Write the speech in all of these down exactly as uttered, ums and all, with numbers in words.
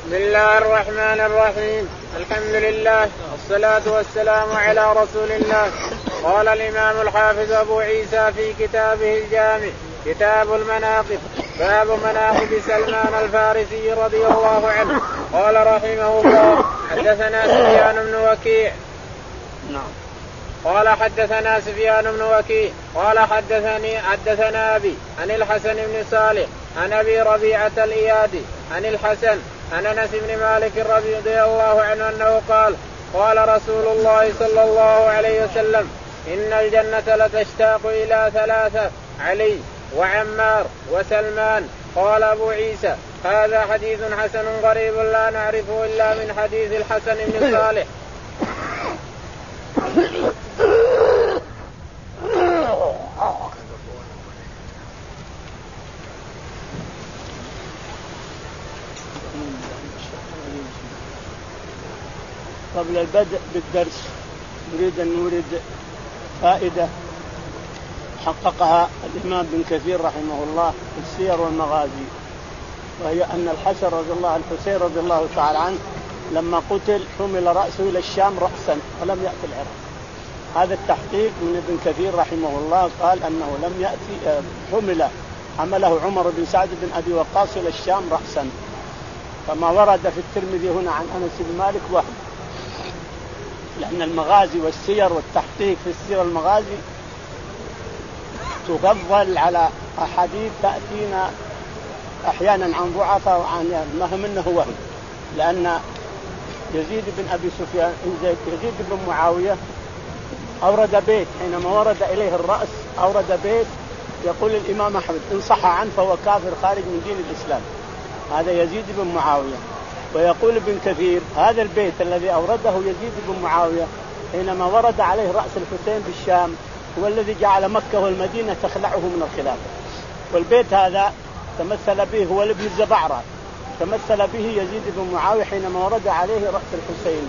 بسم الله الرحمن الرحيم. الحمد لله والصلاة والسلام على رسول الله. قال الإمام الحافظ أبو عيسى في كتابه الجامع كتاب المناقب باب مناقب سلمان الفارسي رضي الله عنه. قال رحمه الله حدثنا سفيان بن وكيع نعم قال حدثنا سفيان بن وكيع قال حدثني حدثنا أبي عن الحسن بن صالح عن أبي ربيعة الإيادي عن الحسن عن أنس بن مالك رضي الله عنه أنه قال قال رسول الله صلى الله عليه وسلم إن الجنة لتشتاق إلى ثلاثة علي وعمار وسلمان. قال أبو عيسى هذا حديث حسن غريب لا نعرفه إلا من حديث الحسن بن صالح. قبل البدء بالدرس نريد أن نورد فائدة حققها الإمام بن كثير رحمه الله في السير والمغازي، وهي أن الحسن رضي الله عنه الحسين رضي الله تعالى عنه لما قتل حمل رأسه إلى الشام رأسا ولم يأتي العراق. هذا التحقيق من ابن كثير رحمه الله، قال أنه لم يأتي حمل حمله عمر بن سعد بن أبي وقاص إلى الشام رأسا، كما ورد في الترمذي هنا عن أنس بن مالك وهم. لأن المغازي والسير والتحقيق في السير والمغازي تفضل على أحاديث تأتينا أحيانا عن ضعفاء وعن مهم أنه وهم. لأن يزيد بن أبي سفيان يزيد بن معاوية أورد بيت حينما ورد إليه الرأس أورد بيت يقول الإمام أحمد إن صح عنه فهو كافر خارج من دين الإسلام. هذا يزيد بن معاوية. ويقول ابن كثير هذا البيت الذي أورده يزيد بن معاوية حينما ورد عليه رأس الحسين بالشام هو الذي جعل مكة والمدينة تخلعه من الخلافة. والبيت هذا تمثل به هو ابن الزبعرة، تمثل به يزيد بن معاوية حينما ورد عليه رأس الحسين.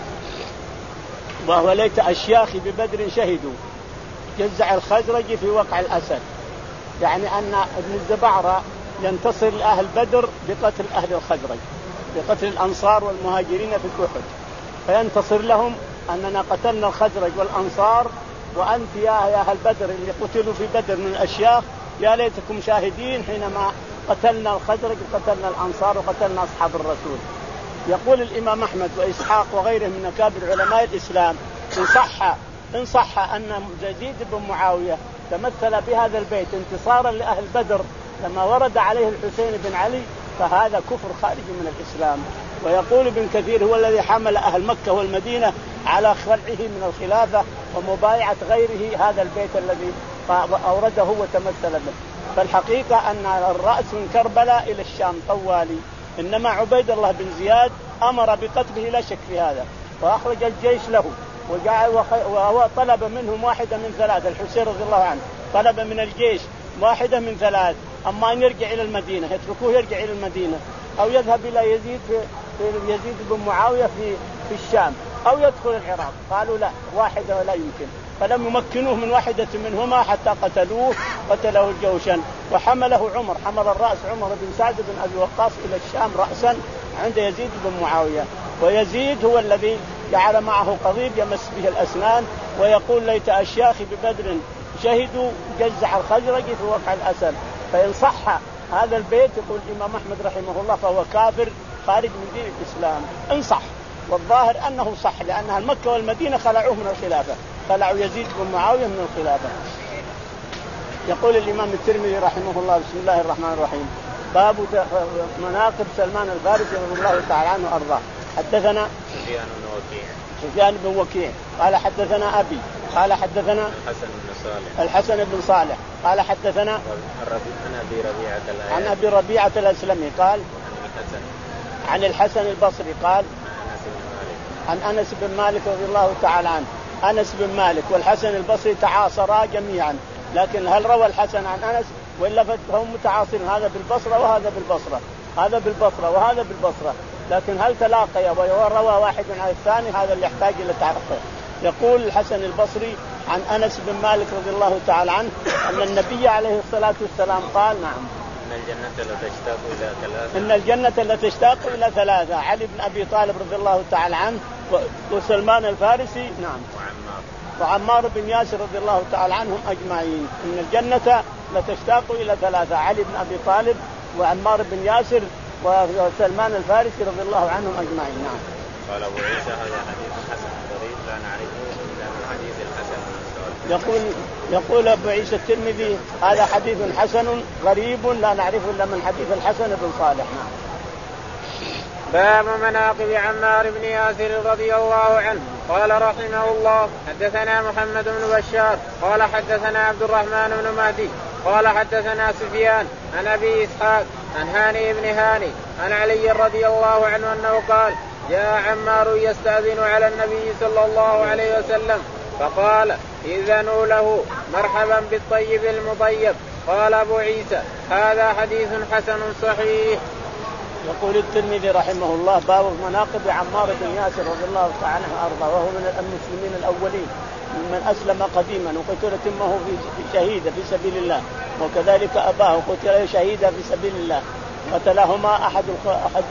وهو ليت أشياخي ببدر شهدوا جزع الخزرج في وقع الأسد، يعني أن ابن الزبعرة ينتصر لأهل بدر بقتل أهل الخزرج، بقتل الأنصار والمهاجرين في أحد، فينتصر لهم أننا قتلنا الخزرج والأنصار وأنت يا أهل بدر اللي قتلوا في بدر من الأشياخ يا ليتكم شاهدين حينما قتلنا الخزرج وقتلنا الأنصار وقتلنا أصحاب الرسول. يقول الإمام أحمد وإسحاق وغيره من أكابر علماء الإسلام إن صح إن صح أن يزيد بن معاوية تمثل بهذا البيت انتصارا لأهل بدر لما ورد عليه الحسين بن علي فهذا كفر خارج من الإسلام. ويقول ابن كثير هو الذي حمل أهل مكة والمدينة على خلعه من الخلافة ومبايعة غيره هذا البيت الذي أورده وتمثل به. فالحقيقة أن الرأس من كربلاء إلى الشام طوالي، إنما عبيد الله بن زياد أمر بقتله لا شك في هذا، وأخرج الجيش له وجعل وهو طلب منهم واحدة من ثلاث. الحسين رضي الله عنه طلب من الجيش واحدة من ثلاث، أما أن يرجع إلى المدينة يتركوه يرجع إلى المدينة أو يذهب إلى يزيد في يزيد بن معاوية في في الشام أو يدخل العراق. قالوا لا، واحدة ولا يمكن، فلم يمكنوه من واحدة منهما حتى قتلوه قتله الجوشن. وحمله عمر، حمل الرأس عمر بن سعد بن أبي وقاص إلى الشام رأسا عند يزيد بن معاوية. ويزيد هو الذي جعل معه قضيب يمس به الأسنان ويقول ليت أشياخي ببدر شهدوا جزع الخزرج في وقع الأسد. فإن صح هذا البيت يقول الإمام أحمد رحمه الله فهو كافر خارج من دين الإسلام إن صح. والظاهر أنه صح، لأنها المكة والمدينة خلعوه من الخلافة، خلعوا يزيد بن معاوية من الخلافة. يقول الإمام الترمذي رحمه الله بسم الله الرحمن الرحيم باب مناقب سلمان الفارسي رضي الله تعالى عنه وأرضاه. حدثنا سفيان بن وكيع سفيان بن وكيع قال حدثنا أبي قال حدثنا الحسن بن صالح الحسن بن صالح قال حدثنا عن أبي ربيعة عن أبي ربيعة الأسلمي قال عن الحسن البصري قال عن أنس بن مالك رضي الله تعالى عنه. أنس بن مالك والحسن البصري تعاصرا جميعا، لكن هل روى الحسن عن أنس وإلا فهم متعاصرين، هذا بالبصرة وهذا بالبصرة، هذا بالبصرة وهذا بالبصرة، لكن هل تلاقيا وروى واحد عن الثاني؟ هذا اللي يحتاج إلى تعقل. يقول الحسن البصري عن أنس بن مالك رضي الله تعالى عنه أن النبي عليه الصلاة والسلام قال نعم الجنة لتشتاق إلى ثلاثة إن الجنة لتشتاق إلى ثلاثة: علي بن أبي طالب رضي الله تعالى عنه، وسلمان الفارسي، نعم، وعمار وعمار بن ياسر رضي الله تعالى عنهم أجمعين. إن الجنة لتشتاق إلى ثلاثة: علي بن أبي طالب، وعمار بن ياسر، وسلمان الفارسي رضي الله عنهم أجمعين. نعم. قال أبو عيسى هذا حديث حسن غريب لا نعرفه إلا من حديث الحسن. يقول يقول أبو عيسى الترمذي هذا حديث حسن غريب لا نعرفه إلا من حديث الحسن بن صالح. نعم. باب مناقب عمار بن ياسر رضي الله عنه. قال رحمه الله: حدثنا محمد بن بشار قال حدثنا عبد الرحمن بن مهدي قال حدثنا سفيان عن أبي إسحاق عن هاني بن هاني عن علي رضي الله عنه أنه قال: جاء عمار يستأذن على النبي صلى الله عليه وسلم فقال: إذنوا له مرحبا بالطيب المطيب. قال أبو عيسى: هذا حديث حسن صحيح. يقول الترمذي رحمه الله: باب مناقب عمار بن ياسر رضي الله تعالى عنه وارضاه، وهو من المسلمين الاولين ممن اسلم قديما وقتل امه في شهيدا في سبيل الله، وكذلك اباه قتل شهيدا في سبيل الله، قتلهما احد احد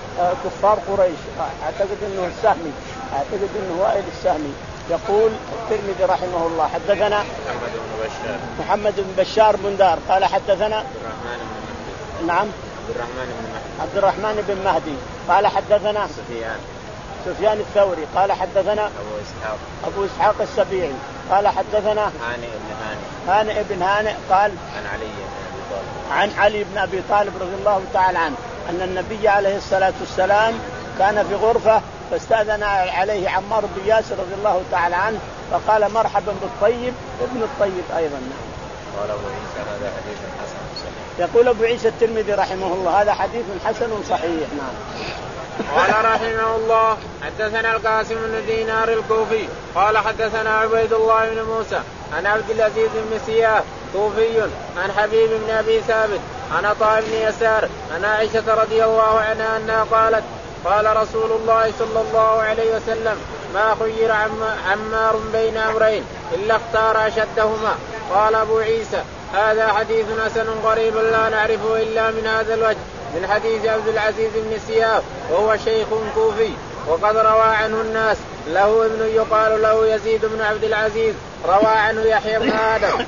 كفار قريش، اعتقد انه السهمي، اعتقد انه وائل السهمي. يقول الترمذي رحمه الله: حدثنا محمد بن بشار محمد بن بشار بن دار قال حدثنا عبد الرحمن بن نعم عبد الرحمن بن مهدي عبد الرحمن بن مهدي قال حدثنا سفيان سفيان الثوري قال حدثنا أبو إسحاق أبو إسحاق السبيعي قال حدثنا هانئ بن هانئ هانئ بن هانئ قال عن علي بن أبي طالب عن علي بن أبي طالب رضي الله تعالى عنه أن النبي عليه الصلاة والسلام كان في غرفة فاستأذن عليه عمار بن ياسر رضي الله تعالى عنه فقال: مرحبا بالطيب ابن الطيب أيضا. قال أبو عيسى هذا حديث حسن صحيح. يقول أبو عيسى الترمذي رحمه الله: هذا حديث حسن صحيح. نعم. قال رحمه الله: حدثنا القاسم بن دينار الكوفي قال حدثنا عبيد الله بن موسى عن عبد العزيز بن سياف كوفي عن حبيب بن أبي ثابت عن عطاء بن يسار عن عائشة رضي الله عنها أنها قالت: قال رسول الله صلى الله عليه وسلم: ما خير عمار بين أمرين إلا اختار أشدهما. قال أبو عيسى: هذا حديث حسن غريب لا نعرفه إلا من هذا الوجه من حديث عبد العزيز بن سياف وهو شيخ كوفي وقد روى عنه الناس، له ابن يقال له يزيد بن عبد العزيز، روى عنه يحيى بن آدم.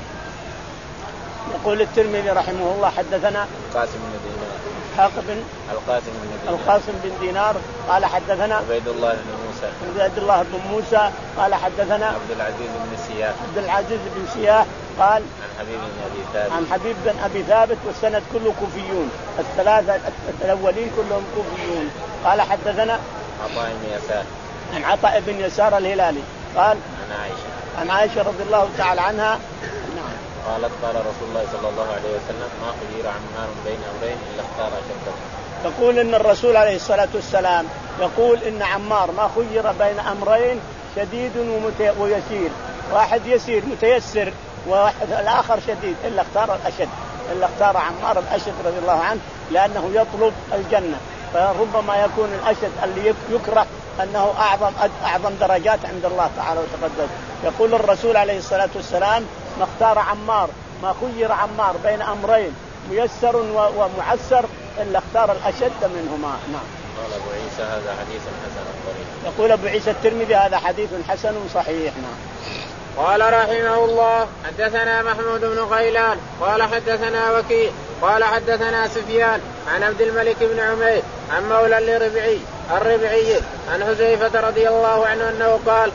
يقول الترمذي رحمه الله: حدثنا القاسم بن دينار حاق بن القاسم بن دينار القاسم بن دينار قال حدثنا عبيد الله بن موسى عبيد الله بن موسى قال حدثنا عبد العزيز بن سياف عبد العزيز بن سياف قال عن حبيب بن أبي ثابت عن حبيب بن أبي ثابت، والسند كله كوفيون، الثلاثة الأولين كلهم كوفيون. قال حدثنا عطاء بن يسار عن عطاء بن يسار الهلالي قال عن عائشة عن عائشة رضي الله تعالى عنها قالت: قال رسول الله صلى الله عليه وسلم: ما خير عمار بين أمرين إلا اختار أشدهما. تقول إن الرسول عليه الصلاة والسلام يقول إن عمار ما خير بين أمرين شديد ويسير، واحد يسير متيسر واحد الآخر شديد، إلا اختار الأشد، إلا اختار عمار الأشد رضي الله عنه لأنه يطلب الجنة، فربما يكون الأشد اللي يكره أنه أعظم أعظم درجات عند الله تعالى وتقدس. يقول الرسول عليه الصلاة والسلام: ما اختار عمار ما خير عمار بين أمرين ميسر ومعسر إلا اختار الأشد منهما. نعم. قال أبو عيسى هذا حديث حسن صحيح. يقول أبو عيسى الترمذي: هذا حديث حسن صحيح. نعم. قال رحمه الله: حدثنا محمود بن غيلان قال حدثنا وكيع قال حدثنا سفيان عن عبد الملك بن عمير عن مولى لربعي الربعي عن حذيفة رضي الله عنه أنه قال: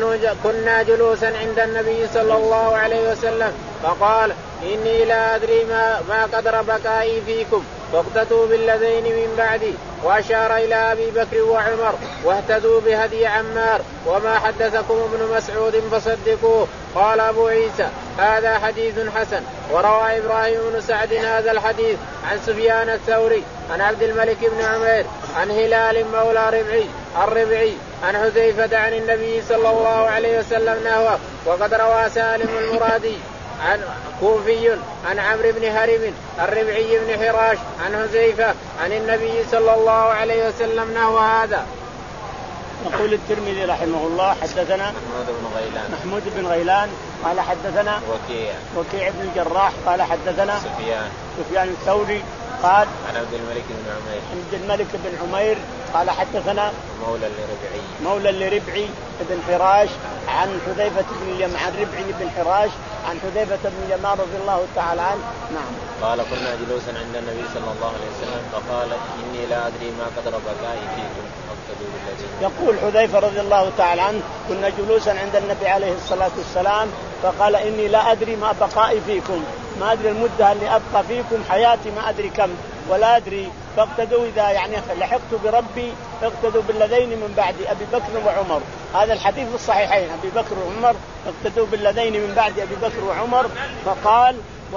كنا جلوسا عند النبي صلى الله عليه وسلم فقال: إني لا أدري ما, ما قدر بكائي فيكم فاقتدوا بالذين من بعدي، وأشار إلى أبي بكر وعمر واهتدوا بهدي عمار، وما حدثكم ابن مسعود فصدقوه. قال أبو عيسى: هذا حديث حسن. وروى إبراهيم بن سعد هذا الحديث عن سفيان الثوري عن عبد الملك بن عمير عن هلال مولى ربعي الربعي عن حذيفة عن النبي صلى الله عليه وسلم نحوه. وقد روى سالم المرادي عن كوفي عن عمرو بن هرم الربعي بن حراش عن حذيفة عن النبي صلى الله عليه وسلم نحو هذا. يقول الترمذي رحمه الله: حدثنا محمود بن غيلان محمود بن غيلان قال حدثنا وكيع وكيع بن الجراح قال حدثنا سفيان سفيان الثوري قال عن عبد الملك بن عمير عبد الملك بن عمير قال حدثنا مولى لربعي مولى لربعي بن حراش عن حذيفة بن اليمان عن ربعي بن حراش عن حذيفة بن اليمان رضي الله تعالى عنه. نعم. قال كنا جلوسا عند النبي صلى الله عليه وسلم فقال إني لا أدري ما قدر بكائي فيكم فاقتدوا بالذين. يقول حذيفة رضي الله تعالى عنه كنا جلوسا عند النبي عليه الصلاة والسلام فقال إني لا أدري ما بقائي فيكم، ما أدري المدة اللي أبقى فيكم حياتي ما أدري كم ولا أدري، فاقتدوا إذا يعني لحقت بربي اقتدوا بالذين من بعدي أبي بكر وعمر. هذا الحديث في الصحيحين أبي بكر وعمر اقتدوا بالذين من بعد أبي بكر وعمر. فقال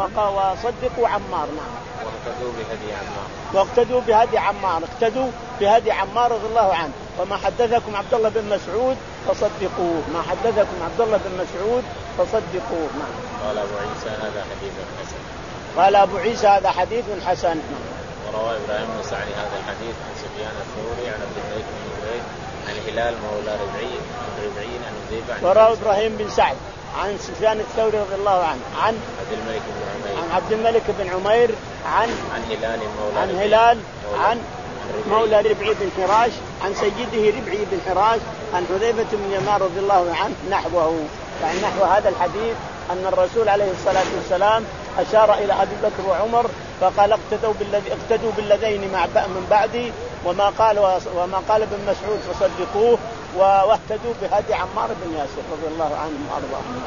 وصدقوا عمار. نعم. واقتدوا بهدي عمار واقتدوا بهدي عمار اقتدوا بهدي عمار رضي الله عنه. وما حدثكم عبد الله بن مسعود فصدقوه، ما حدثكم عبد الله بن مسعود فصدقوه. نعم. قال أبو عيسى هذا حديث حسن. قال أبو عيسى هذا حديث حسن. وروى إبراهيم بن سعد هذا الحديث عن سفيان الثوري عن عبد الملك بن عمير عن هلال مولى ربعي عن ربعي عن حذيفة. وروى إبراهيم بن سعد عن سفيان الثوري رضي الله عنه عن عبد الملك بن عمير عن عبد الملك بن عمير عن عن هلال مولى عن هلال عن مولى ربعي بن حراش عن سيده ربعي بن حراش عن حذيفة بن اليمان رضي الله عنه نحوه، يعني نحو هذا الحديث أن الرسول عليه الصلاة والسلام أشار إلى أبي بكر وعمر فقال اقتدوا بالذي اقتدوا بالذين مع من بعدي، وما قال وما قال ابن مسعود فصدقوه، واهتدوا بهدي عمار بن ياسر رضي الله عنه وأرضاه.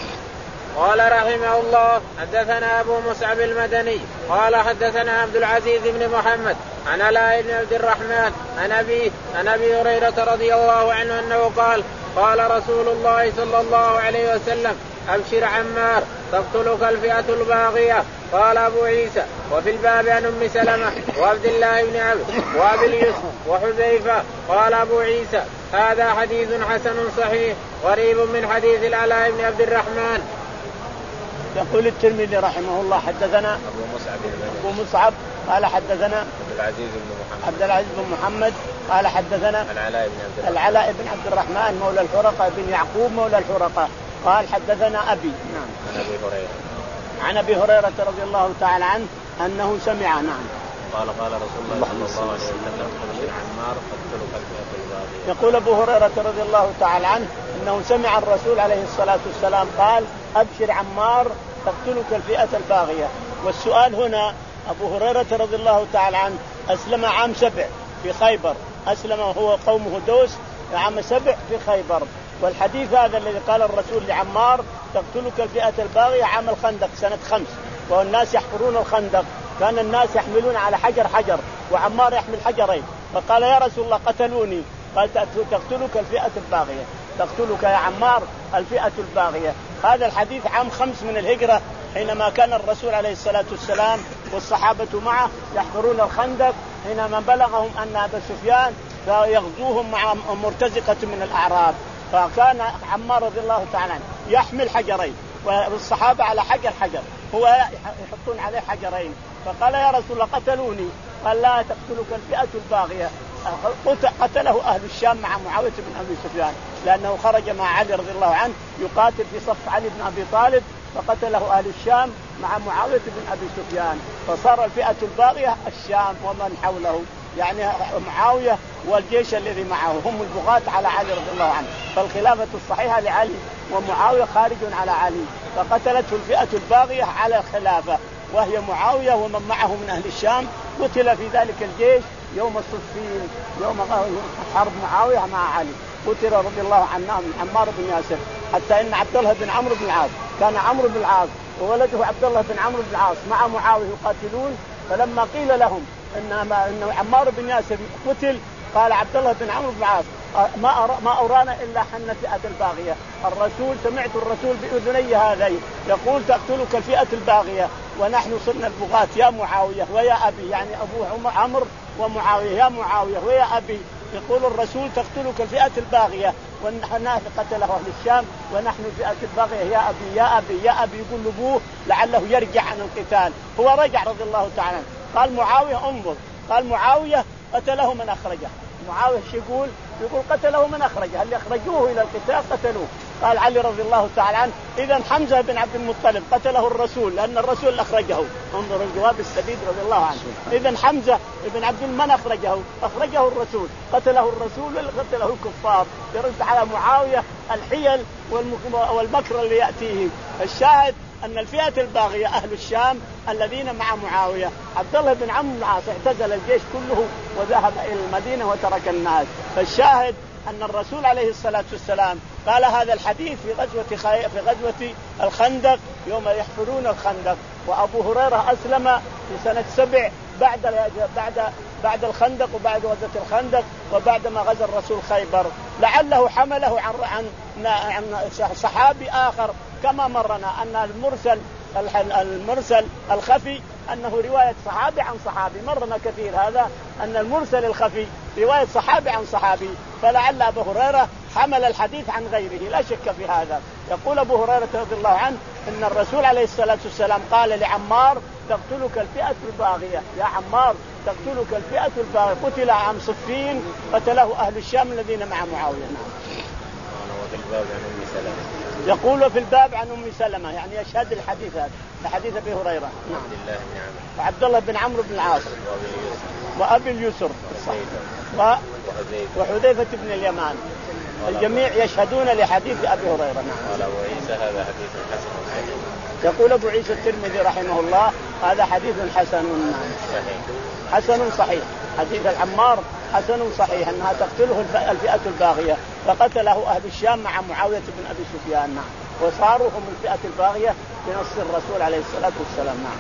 قال رحمه الله حدثنا أبو مصعب المدني قال حدثنا عبد العزيز بن محمد عن علاء بن عبد الرحمن عن أبيه عن أبي هريرة رضي الله عنه أنه قال قال رسول الله صلى الله عليه وسلم أبشر عمار تقتلك الفئة الباغية. قال أبو عيسى وفي الباب عن أم سلمة وعبد الله بن عبد وأبي اليسر وحذيفة. قال أبو عيسى هذا حديث حسن صحيح غريب من حديث العلاء بن عبد الرحمن. يقول الترمذي رحمه الله حدثنا أبو مصعب أبو مصعب قال حدثنا عبد العزيز بن محمد عبد العزيز بن محمد قال حدثنا العلاء بن عبد الرحمن العلاء بن عبد الرحمن مولى الحرقة بن يعقوب مولى الحرقة قال حدثنا أبي. نعم. عن أبي هريرة عن أبي هريرة رضي الله تعالى عنه أنه سمع. نعم. قال قال رسول الله صلى الله عليه وسلم أبشر عمار تقتلك الفئة الباغية. يقول أبو هريرة رضي الله تعالى عنه أنه سمع الرسول عليه الصلاة والسلام قال أبشر عمار تقتلك الفئة الباغية. والسؤال هنا أبو هريرة رضي الله تعالى عنه أسلم عام سبع في خيبر، أسلم هو قومه دوس عام سبع في خيبر، والحديث هذا الذي قال الرسول لعمار تقتلك الفئة الباغية عام الخندق سنة خمس، والناس يحفرون الخندق، كان الناس يحملون على حجر حجر وعمار يحمل حجرين، فقال يا رسول الله قتلوني، قال تقتلك الفئة الباغية، تقتلك يا عمار الفئة الباغية. هذا الحديث عام خمس من الهجرة حينما كان الرسول عليه الصلاة والسلام والصحابة معه يحفرون الخندق، حينما بلغهم أن أبا سفيان يغزوهم مع مرتزقة من الأعراب، فكان عمار رضي الله تعالى عنه يحمل حجرين والصحابة على حجر حجر، هو يحطون عليه حجرين، فقال يا رسول الله قتلوني، قال لا تقتلك الفئة الباغية. قتله أهل الشام مع معاوية بن أبي سفيان، لأنه خرج مع علي رضي الله عنه يقاتل في صف علي بن أبي طالب، فقتله أهل الشام مع معاوية بن أبي سفيان، فصار الفئة الباغية الشام ومن حوله، يعني معاوية والجيش الذي معه هم البغاة على علي رضي الله عنه، فالخلافة الصحيحة لعلي ومعاوية خارج على علي، فقتلته الفئة الباغية على الخلافة وهي معاوية ومن معه من أهل الشام، قتل في ذلك الجيش يوم الصفين، يوم حرب معاوية مع علي، قتل رضي الله عنه عمار بن ياسر، حتى إن عبد الله بن عمرو بن العاص كان عمرو بن العاص وولده عبد الله بن عمرو بن العاص مع معاوية يقاتلون، فلما قيل لهم إن إن عمار بن ياسر قتل قال عبد الله بن عمرو بن العاص ما أرى ما أرانا إلا حن فئة الباغية، الرسول سمعت الرسول بأذني هذين يقول تقتلك الفئة الباغية ونحن صرنا البغاة يا معاوية ويا أبي، يعني أبوه عمرو ومعاوية يا معاوية ويا أبي، يقول الرسول تقتلك الفئة الباغية ونحن قتله أهل الشام ونحن الفئة الباغية يا أبي يا أبي يا أبي، يقول لأبوه لعله يرجع عن القتال، هو رجع رضي الله تعالى. قال معاوية انظر، قال معاوية قتله من أخرجه، معاوية يقول يقول قتله من أخرجه، اللي أخرجوه إلى القتال قتلوه، قال علي رضي الله تعالى عنه إذا حمزة بن عبد المطلب قتله الرسول لأن الرسول أخرجه. انظر الجواب السديد رضي الله عنه. إذا حمزة بن عبد المن أخرجه أخرجه الرسول قتله الرسول ولا قتله الكفار؟ يرد على معاوية الحيل والمكر اللي يأتيه. الشاهد أن الفئة الباغية أهل الشام الذين مع معاوية عبد الله بن عمرو بن العاص اعتزل الجيش كله وذهب إلى المدينة وترك الناس. فالشاهد أن الرسول عليه الصلاة والسلام قال هذا الحديث في غزوة خي... في غزوة الخندق يوم يحفرون الخندق، وأبو هريرة أسلم في سنة سبع بعد بعد بعد الخندق وبعد غزوة الخندق وبعد ما غزا الرسول خيبر، لعله حمله عن عن عن صحابي آخر كما مرنا أن المرسل المرسل الخفي أنه رواية صحابي عن صحابي، مرنا كثير هذا أن المرسل الخفي رواية صحابي عن صحابي، فلعل أبو هريرة حمل الحديث عن غيره لا شك في هذا. يقول أبو هريرة رضي الله عنه إن الرسول عليه الصلاة والسلام قال لعمار تقتلك الفئة الباغية، يا عمار تقتلك الفئة الباغية. قتل عام صفين قتله أهل الشام الذين مع معاوية. يقول في الباب عن أم سلمة يعني يشهد الحديث هذا حديث أبي هريرة. نعم. وعبد الله بن عمرو بن العاص وأبي اليسر وحذيفة بن اليمان الجميع يشهدون لحديث أبي هريرة. نعم. هذا حديث حسن. يقول أبو عيسى الترمذي رحمه الله هذا حديث حسن حسن صحيح. حديث العمار حسن صحيح أنها تقتله الفئة الباغية، فقتله أهل الشام مع معاوية بن أبي سفيان. نعم. وصاروا هم الفئة الباغية بنص الرسول عليه الصلاة والسلام. نعم.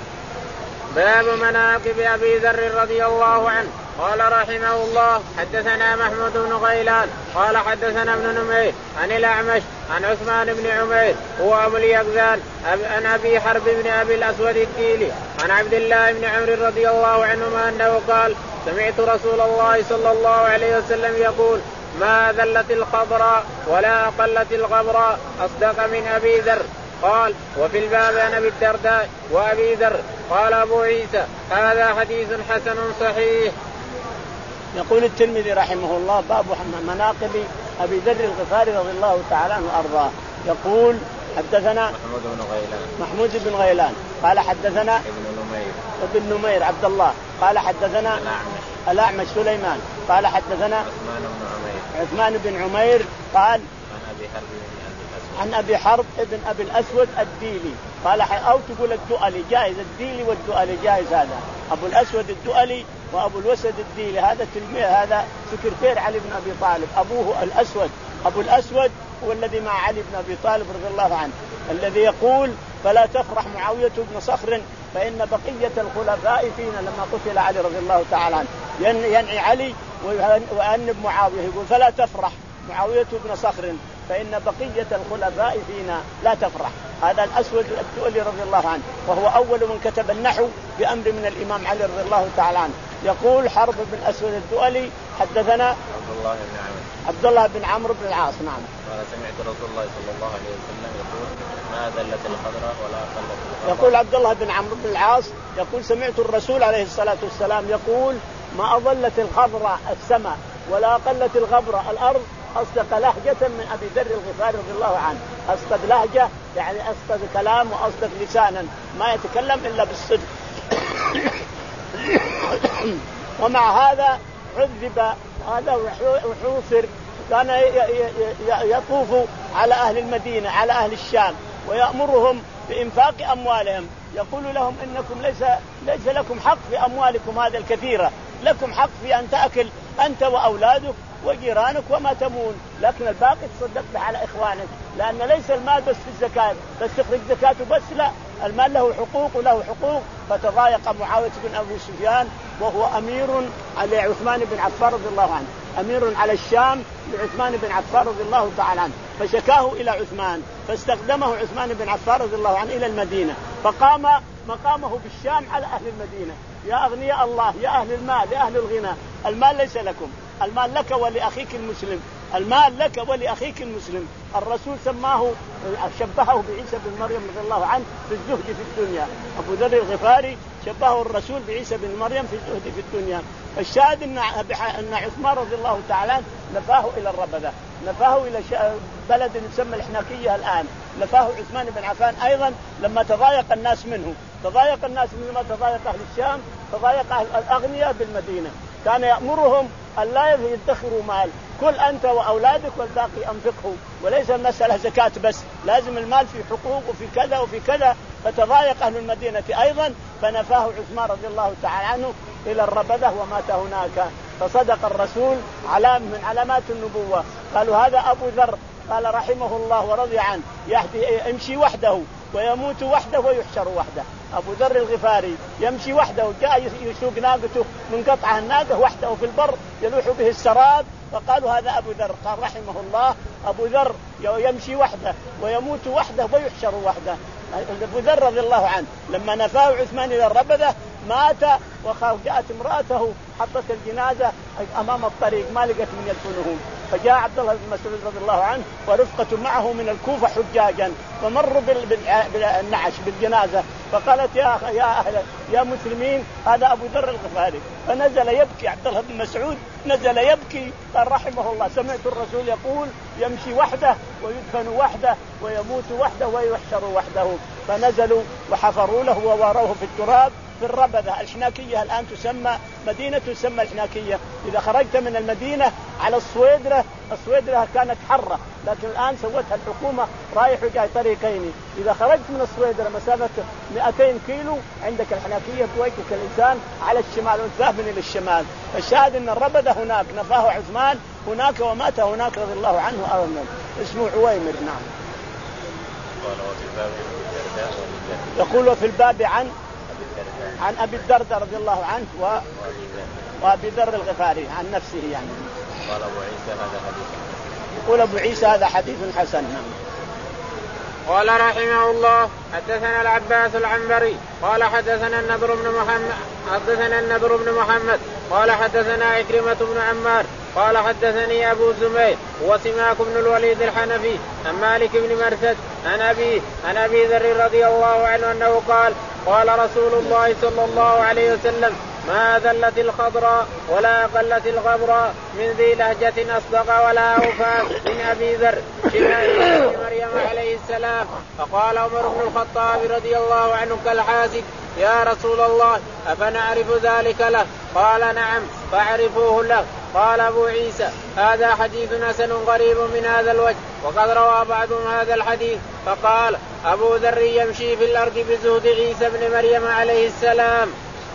باب مناقب أبي ذر رضي الله عنه. قال رحمه الله حدثنا محمود بن غيلان قال حدثنا ابن نمير عن الأعمش عن عثمان بن عمير هو أبو اليقظان عن أبي حرب بن أبي الأسود الديلي عن عبد الله بن عمرو رضي الله عنهما أنه قال سمعت رسول الله صلى الله عليه وسلم يقول ما ذلت الخضراء ولا أقلت الغبراء أصدق من أبي ذر. قال وفي الباب عن أبي الدرداء وأبي ذر. قال أبو عيسى هذا حديث حسن صحيح. يقول الترمذي رحمه الله باب مناقب أبي ذر الغفاري رضي الله تعالى عنه وأرضاه. يقول حدثنا محمود بن غيلان محمود بن غيلان قال حدثنا ابن نمير ابن نمير عبد الله قال حدثنا الأعمش الأعمش سليمان قال حدثنا عثمان بن عمير عثمان بن عمير قال عن أبي حرب عن أبي حرب ابن أبي الأسود الديلي قال أو تقول الدؤلي جائز، الديلي والدؤلي جائز. هذا أبو الأسود الدؤلي وأبو الوسد الديلي هذا تلميذ هذا سكرتير علي بن أبي طالب. أبوه الأسود أبو الأسود هو الذي مع علي بن أبي طالب رضي الله عنه الذي يقول فلا تفرح معاوية بن صخر فإن بقية الخلفاء فينا. لما قتل علي رضي الله تعالى عنه ينعي علي ويأنب معاوية يقول فلا تفرح معاوية بن صخر فإن بقية الخلفاء فينا لا تفرح. هذا الأسود الدؤلي رضي الله عنه وهو أول من كتب النحو بأمر من الإمام علي رضي الله تعالى عنه. يقول حرب بن أسود الدؤلي حدثنا عبد الله بن عمرو عبد الله بن عمرو بن العاص. نعم. قال سمعت رسول الله صلى الله عليه وسلم يقول ما ذلت الخضراء ولا أقلت الغبراء. يقول عبد الله بن عمرو بن العاص يقول سمعت الرسول عليه الصلاة والسلام يقول ما أظلت الخضراء السماء ولا أقلت الغبراء الأرض أصدق لهجة من أبي ذر الغفاري رضي الله عنه. أصدق لهجة يعني أصدق كلام وأصدق لسانا ما يتكلم إلا بالصدق. ومع هذا عذب هذا وحوصر كان يطوف على أهل المدينة على أهل الشام ويأمرهم بإنفاق أموالهم. يقول لهم إنكم ليس ليس لكم حق في أموالكم هذه الكثيرة، لكم حق في أن تأكل أنت وأولادك وجيرانك وما تمون، لكن الباقي تصدق به على إخوانك، لأن ليس المال بس في الزكاة بس تخرج زكاته بس، لا المال له حقوق وله حقوق. فتضايق معاوية بن أبي سفيان وهو أمير على عثمان بن عفان رضي الله عنه، أمير على الشام لعثمان بن عفان رضي الله تعالى عنه، فشكاه إلى عثمان فاستخدمه عثمان بن عفان رضي الله عنه إلى المدينة، فقام مقامه بالشام على أهل المدينة. يا أغنياء الله، يا أهل المال، يا أهل الغنى، المال ليس لكم، المال لك ولأخيك المسلم، المال لك ولأخيك المسلم. الرسول سماه شبهه بعيسى بن مريم رضي الله عنه في الزهد في الدنيا. أبو ذر الغفاري شبهه الرسول بعيسى بن مريم في الزهد في الدنيا. الشاهد أن عثمان رضي الله تعالى نفاه إلى الربذة، نفاه إلى بلد يسمى الحناكية الآن. نفاه عثمان بن عفان أيضا لما تضايق الناس منه، تضايق الناس منه ما تضايق أهل الشام، تضايق أهل الأغنياء بالمدينة. كان يأمرهم أن لا يدخروا مال، كل أنت وأولادك والباقي أنفقه، وليس المسألة زكاة بس، لازم المال في حقوق وفي كذا وفي كذا. فتضايق أهل المدينة أيضا فنفاه عثمان رضي الله تعالى عنه إلى الربذة ومات هناك. فصدق الرسول علام من علامات النبوة. قالوا هذا أبو ذر، قال رحمه الله ورضي عنه، يمشي وحده ويموت وحده ويحشر وحده. أبو ذر الغفاري يمشي وحده، جاء يسوق ناقته منقطعة الناقة وحده في البر يلوح به السراب، فقالوا هذا أبو ذر. قال رحمه الله أبو ذر يمشي وحده ويموت وحده ويحشر وحده. أبو ذر رضي الله عنه لما نفاه عثمان إلى الربذة مات، وجاءت امرأته حطت الجنازة أمام الطريق ما لقت من يدفنهم، فجاء عبد الله بن مسعود رضي الله عنه ورفقة معه من الكوفة حجاجا، فمروا بالنعش بالجنازة، فقالت يا يا أهل يا مسلمين هذا أبو ذر الغفاري. فنزل يبكي عبد الله بن مسعود، نزل يبكي قال رحمه الله سمعت الرسول يقول يمشي وحده ويدفن وحده ويموت وحده ويحشر وحده. فنزلوا وحفروا له وواروه في التراب في الربذة. الحناكية الآن تسمى مدينة تسمى الحناكية. إذا خرجت من المدينة على الصويدرة، الصويدرة كانت حرة لكن الآن سوتها الحكومة رايح وجاي طريقين. إذا خرجت من الصويدرة مسافة مئتين كيلو عندك الحناكية بوجهك الإنسان على الشمال وذاهب إلى الشمال. الشاهد أن الربذة هناك نفاه عثمان هناك ومات هناك رضي الله عنه أرمن اسمه عويمر. نعم. يقول في الباب عن عن أبي الدرداء رضي الله عنه و... وأبي ذر الغفاري عن نفسه يعني. قال أبو عيسى هذا حديث يقول أبو عيسى هذا حديث حسن. قال رحمه الله حدثنا العباس العنبري قال حدثنا النضر بن محمد حدثنا النضر بن محمد قال حدثنا عكرمة بن عمار قال حدثني أبو زميل وسماك بن الوليد الحنفي عن مالك بن مرثد عن أبي عن أبي ذر رضي الله عنه أنه قال قال رسول الله صلى الله عليه وسلم ما ذلت الخضراء ولا قلت الغبراء من ذي لهجة أصدق ولا أوفى من أبي ذر شمائل مريم عليه السلام. فقال عمر بن الخطاب رضي الله عنه كالحاسد يا رسول الله أفنعرف ذلك له؟ قال نعم فاعرفوه له. قال أبو عيسى هذا حديث حسن غريب من هذا الوجه وقد روى بعضهم هذا الحديث. فقال أبو ذر يمشي في الأرض بزهد عيسى بن مريم عليه السلام.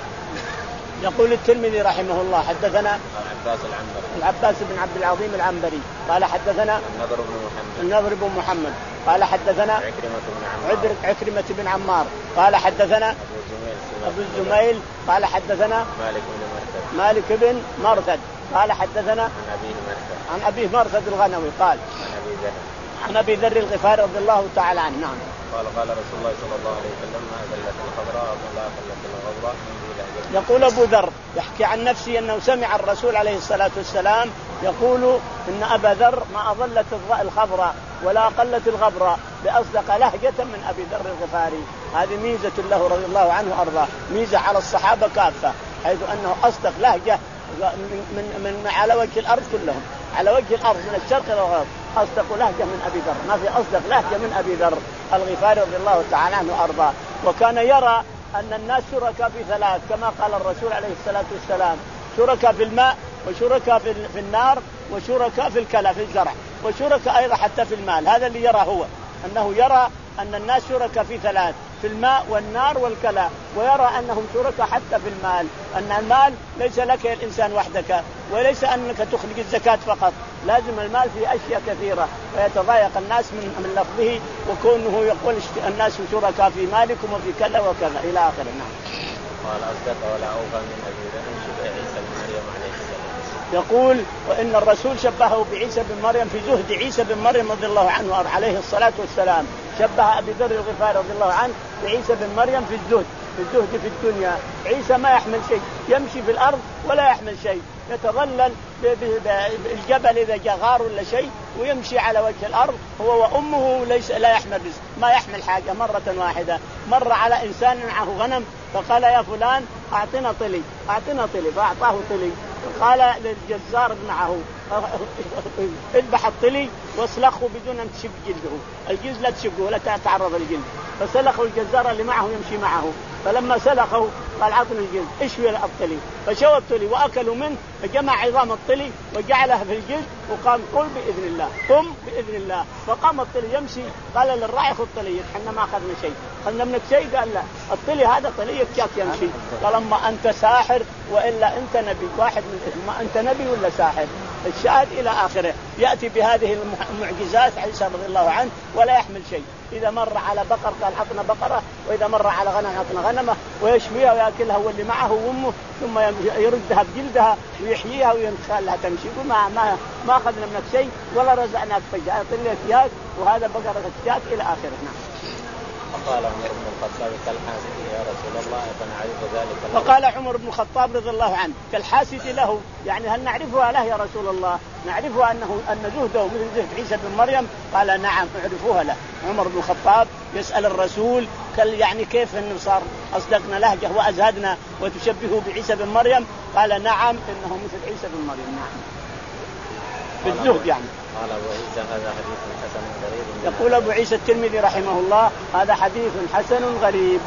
يقول الترمذي رحمه الله حدثنا العباس العنبري العباس بن عبد العظيم العنبري قال حدثنا النضر بن محمد النضر بن محمد قال حدثنا عكرمة بن عمار عكرمة بن عمار قال حدثنا أبو الزميل قال حدثنا مالك بن مرثد مالك بن مرثد قال حدثنا عن أبيه مرثد عن أبيه مرثد الغنوي قال عن أبي ذر عن أبي ذر الغفاري رضي الله تعالى عنه. نعم. قال قال رسول الله صلى الله عليه وسلم ما ذلت الخضراء ولا قلت الغبراء. يقول أبو ذر يحكي عن نفسه أنه سمع الرسول عليه الصلاة والسلام يقول إن أبا ذر ما أظلت الخضراء ولا قلت الغبراء بأصدق لهجة من أبي ذر الغفاري. هذه ميزة له رضي الله عنه وأرضاه، ميزة على الصحابة كافة حيث أنه أصدق لهجة من, من, من على وجه الأرض كلهم، على وجه الأرض من الشرق إلى الغرب أصدق لهجة من أبي ذر، ما في أصدق لهجة من أبي ذر الغفاري رضي الله تعالى عنه وأرضاه. وكان يرى أن الناس شركاء في ثلاث كما قال الرسول عليه الصلاة والسلام، شركاء في الماء وشركاء في النار وشركاء في الكلى في الزرع وشركاء أيضا حتى في المال. هذا اللي يرى هو أنه يرى أن الناس شركاء في ثلاث في الماء والنار والكلى، ويرى أنهم شركاء حتى في المال، أن المال ليس لك الإنسان وحدك وليس أنك تخرج الزكاة فقط، لازم المال في أشياء كثيرة فيتضايق الناس من, من لفظه وكونه يقول الناس شركاء في مالكم وفي كذا وكذا إلى آخره. نعم. قال أصدق ولا أوفى من أبي ذر شبه عيسى بن مريم عليه السلام. يقول وإن الرسول شبهه بعيسى بن مريم في زهد عيسى بن مريم رضي الله عنه عليه الصلاة والسلام، شبه أبي ذر الغفاري رضي الله عنه بعيسى بن مريم في الزهد في الزهد في الدنيا. عيسى ما يحمل شيء، يمشي في الأرض ولا يحمل شيء، يتظلل بالجبل إذا جاء غار ولا شيء ويمشي على وجه الأرض هو وأمه ليس لا يحمل رزق، ما يحمل حاجة. مرة واحدة مر على إنسان معه غنم فقال يا فلان أعطنا طلي أعطنا طلي فأعطاه طلي، قال للجزار معه اذبح الطلي واسلخه بدون أن تشق جلده، الجلد لا تشقه ولا تعرض الجلد. فسلخه الجزار اللي معه يمشي معه، فلما سلخه قال عطني الجلد اشوي الطلي، فشوى الطلي وأكلوا منه، فجمع عظام الطلي وجعلها في الجلد وقام قل بإذن الله قم بإذن الله، فقام الطلي يمشي. قال للراعي خذ طلي، احنا ما أخذنا شيء، أخذنا منك شيء؟ قال لا، الطلي هذا طلي كاك يمشي. قال أما أنت ساحر وإلا أنت نبي، واحد من الاثنين، ما أنت نبي ولا ساحر. الشاهد إلى آخره، يأتي بهذه المعجزات عيسى رضي الله عنه ولا يحمل شيء. إذا مر على بقر قال عطنا بقرة، وإذا مر على غنم عطنا غنمة، ويشويها ويأكلها واللي معه وأمه، ثم يردها بجلدها ويحييها ويخلها تمشي. يقول ما ما ما أخذنا منك شيء ولا رزقناك فجأة، طلعت ياك وهذا بقرة تاك إلى آخره. نعم. فقال عمر بن الخطاب كالحاسد يا رسول الله فنعرف ذلك. فقال عمر بن الخطاب رضي الله عنه كالحاسد له، يعني هل نعرفها له يا رسول الله؟ نعرفها أنه أن زهده مثل زهد عيسى بن مريم؟ قال نعم نعرفها له. عمر بن الخطاب يسأل الرسول يعني كيف أنه صار أصدقنا لهجة وأزهدنا وتشبهه بعيسى بن مريم؟ قال نعم إنه مثل عيسى بن مريم. نعم في الزهد يعني. قال أبو عيسى هذا حديث حسن غريب. يقول أبو عيسى الترمذي رحمه الله هذا حديث حسن غريب.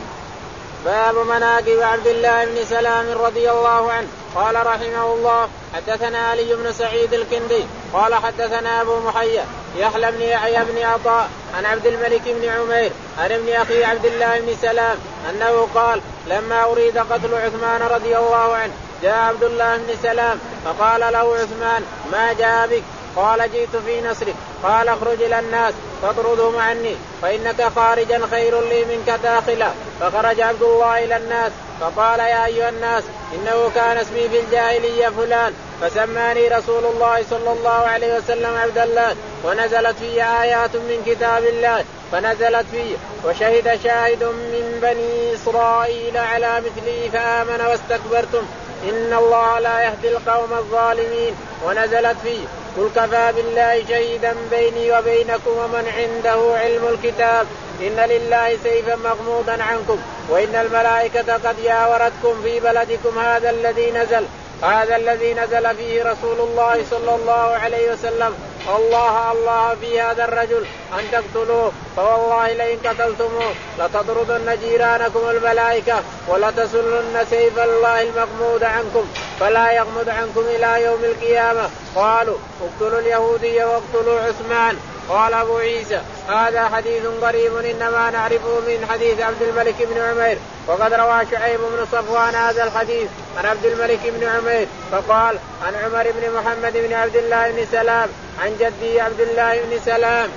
باب مناقب عبد الله بن سلام رضي الله عنه. قال رحمه الله حدثنا علي بن سعيد الكندي قال حدثنا أبو محيى يحيى بن يحيى بن عطاء عن عبد الملك بن عمير عن ابن أخي عبد الله بن سلام أنه قال لما أريد قتل عثمان رضي الله عنه جاء عبد الله بن سلام فقال له عثمان ما جاء بك؟ قال جئت في نصرك. قال اخرج إلى الناس فاطردهم عني فإنك خارجا خير لي منك داخلا. فخرج عبد الله إلى الناس فقال يا أيها الناس إنه كان اسمي في الجاهلية فلان فسماني رسول الله صلى الله عليه وسلم عبد الله ونزلت في آيات من كتاب الله فنزلت فيه وشهد شاهد من بني إسرائيل على مثلي فآمن واستكبرتم إن الله لا يهدي القوم الظالمين ونزلت فيه قل كفى بالله شهيدا بيني وبينكم ومن عنده علم الكتاب إن لله سيفا مغموضا عنكم وإن الملائكة قد ياورتكم في بلدكم هذا الذي نزل هذا الذي نزل فيه رسول الله صلى الله عليه وسلم الله الله في هذا الرجل أن تقتلوه فوالله لئن قتلتموه لتطردن جيرانكم الملائكة ولتسلن سيف الله المغمود عنكم فلا يغمد عنكم إلى يوم القيامة. قالوا اقتلوا اليهودي واقتلوا عثمان. قال أبو عيسى هذا حديث غريب إنما نعرفه من حديث عبد الملك بن عمير وقد روى شعيب بن صفوان هذا الحديث عن عبد الملك بن عمير فقال عن عمر بن محمد بن عبد الله بن سلام عن جدي عبد الله بن سلام.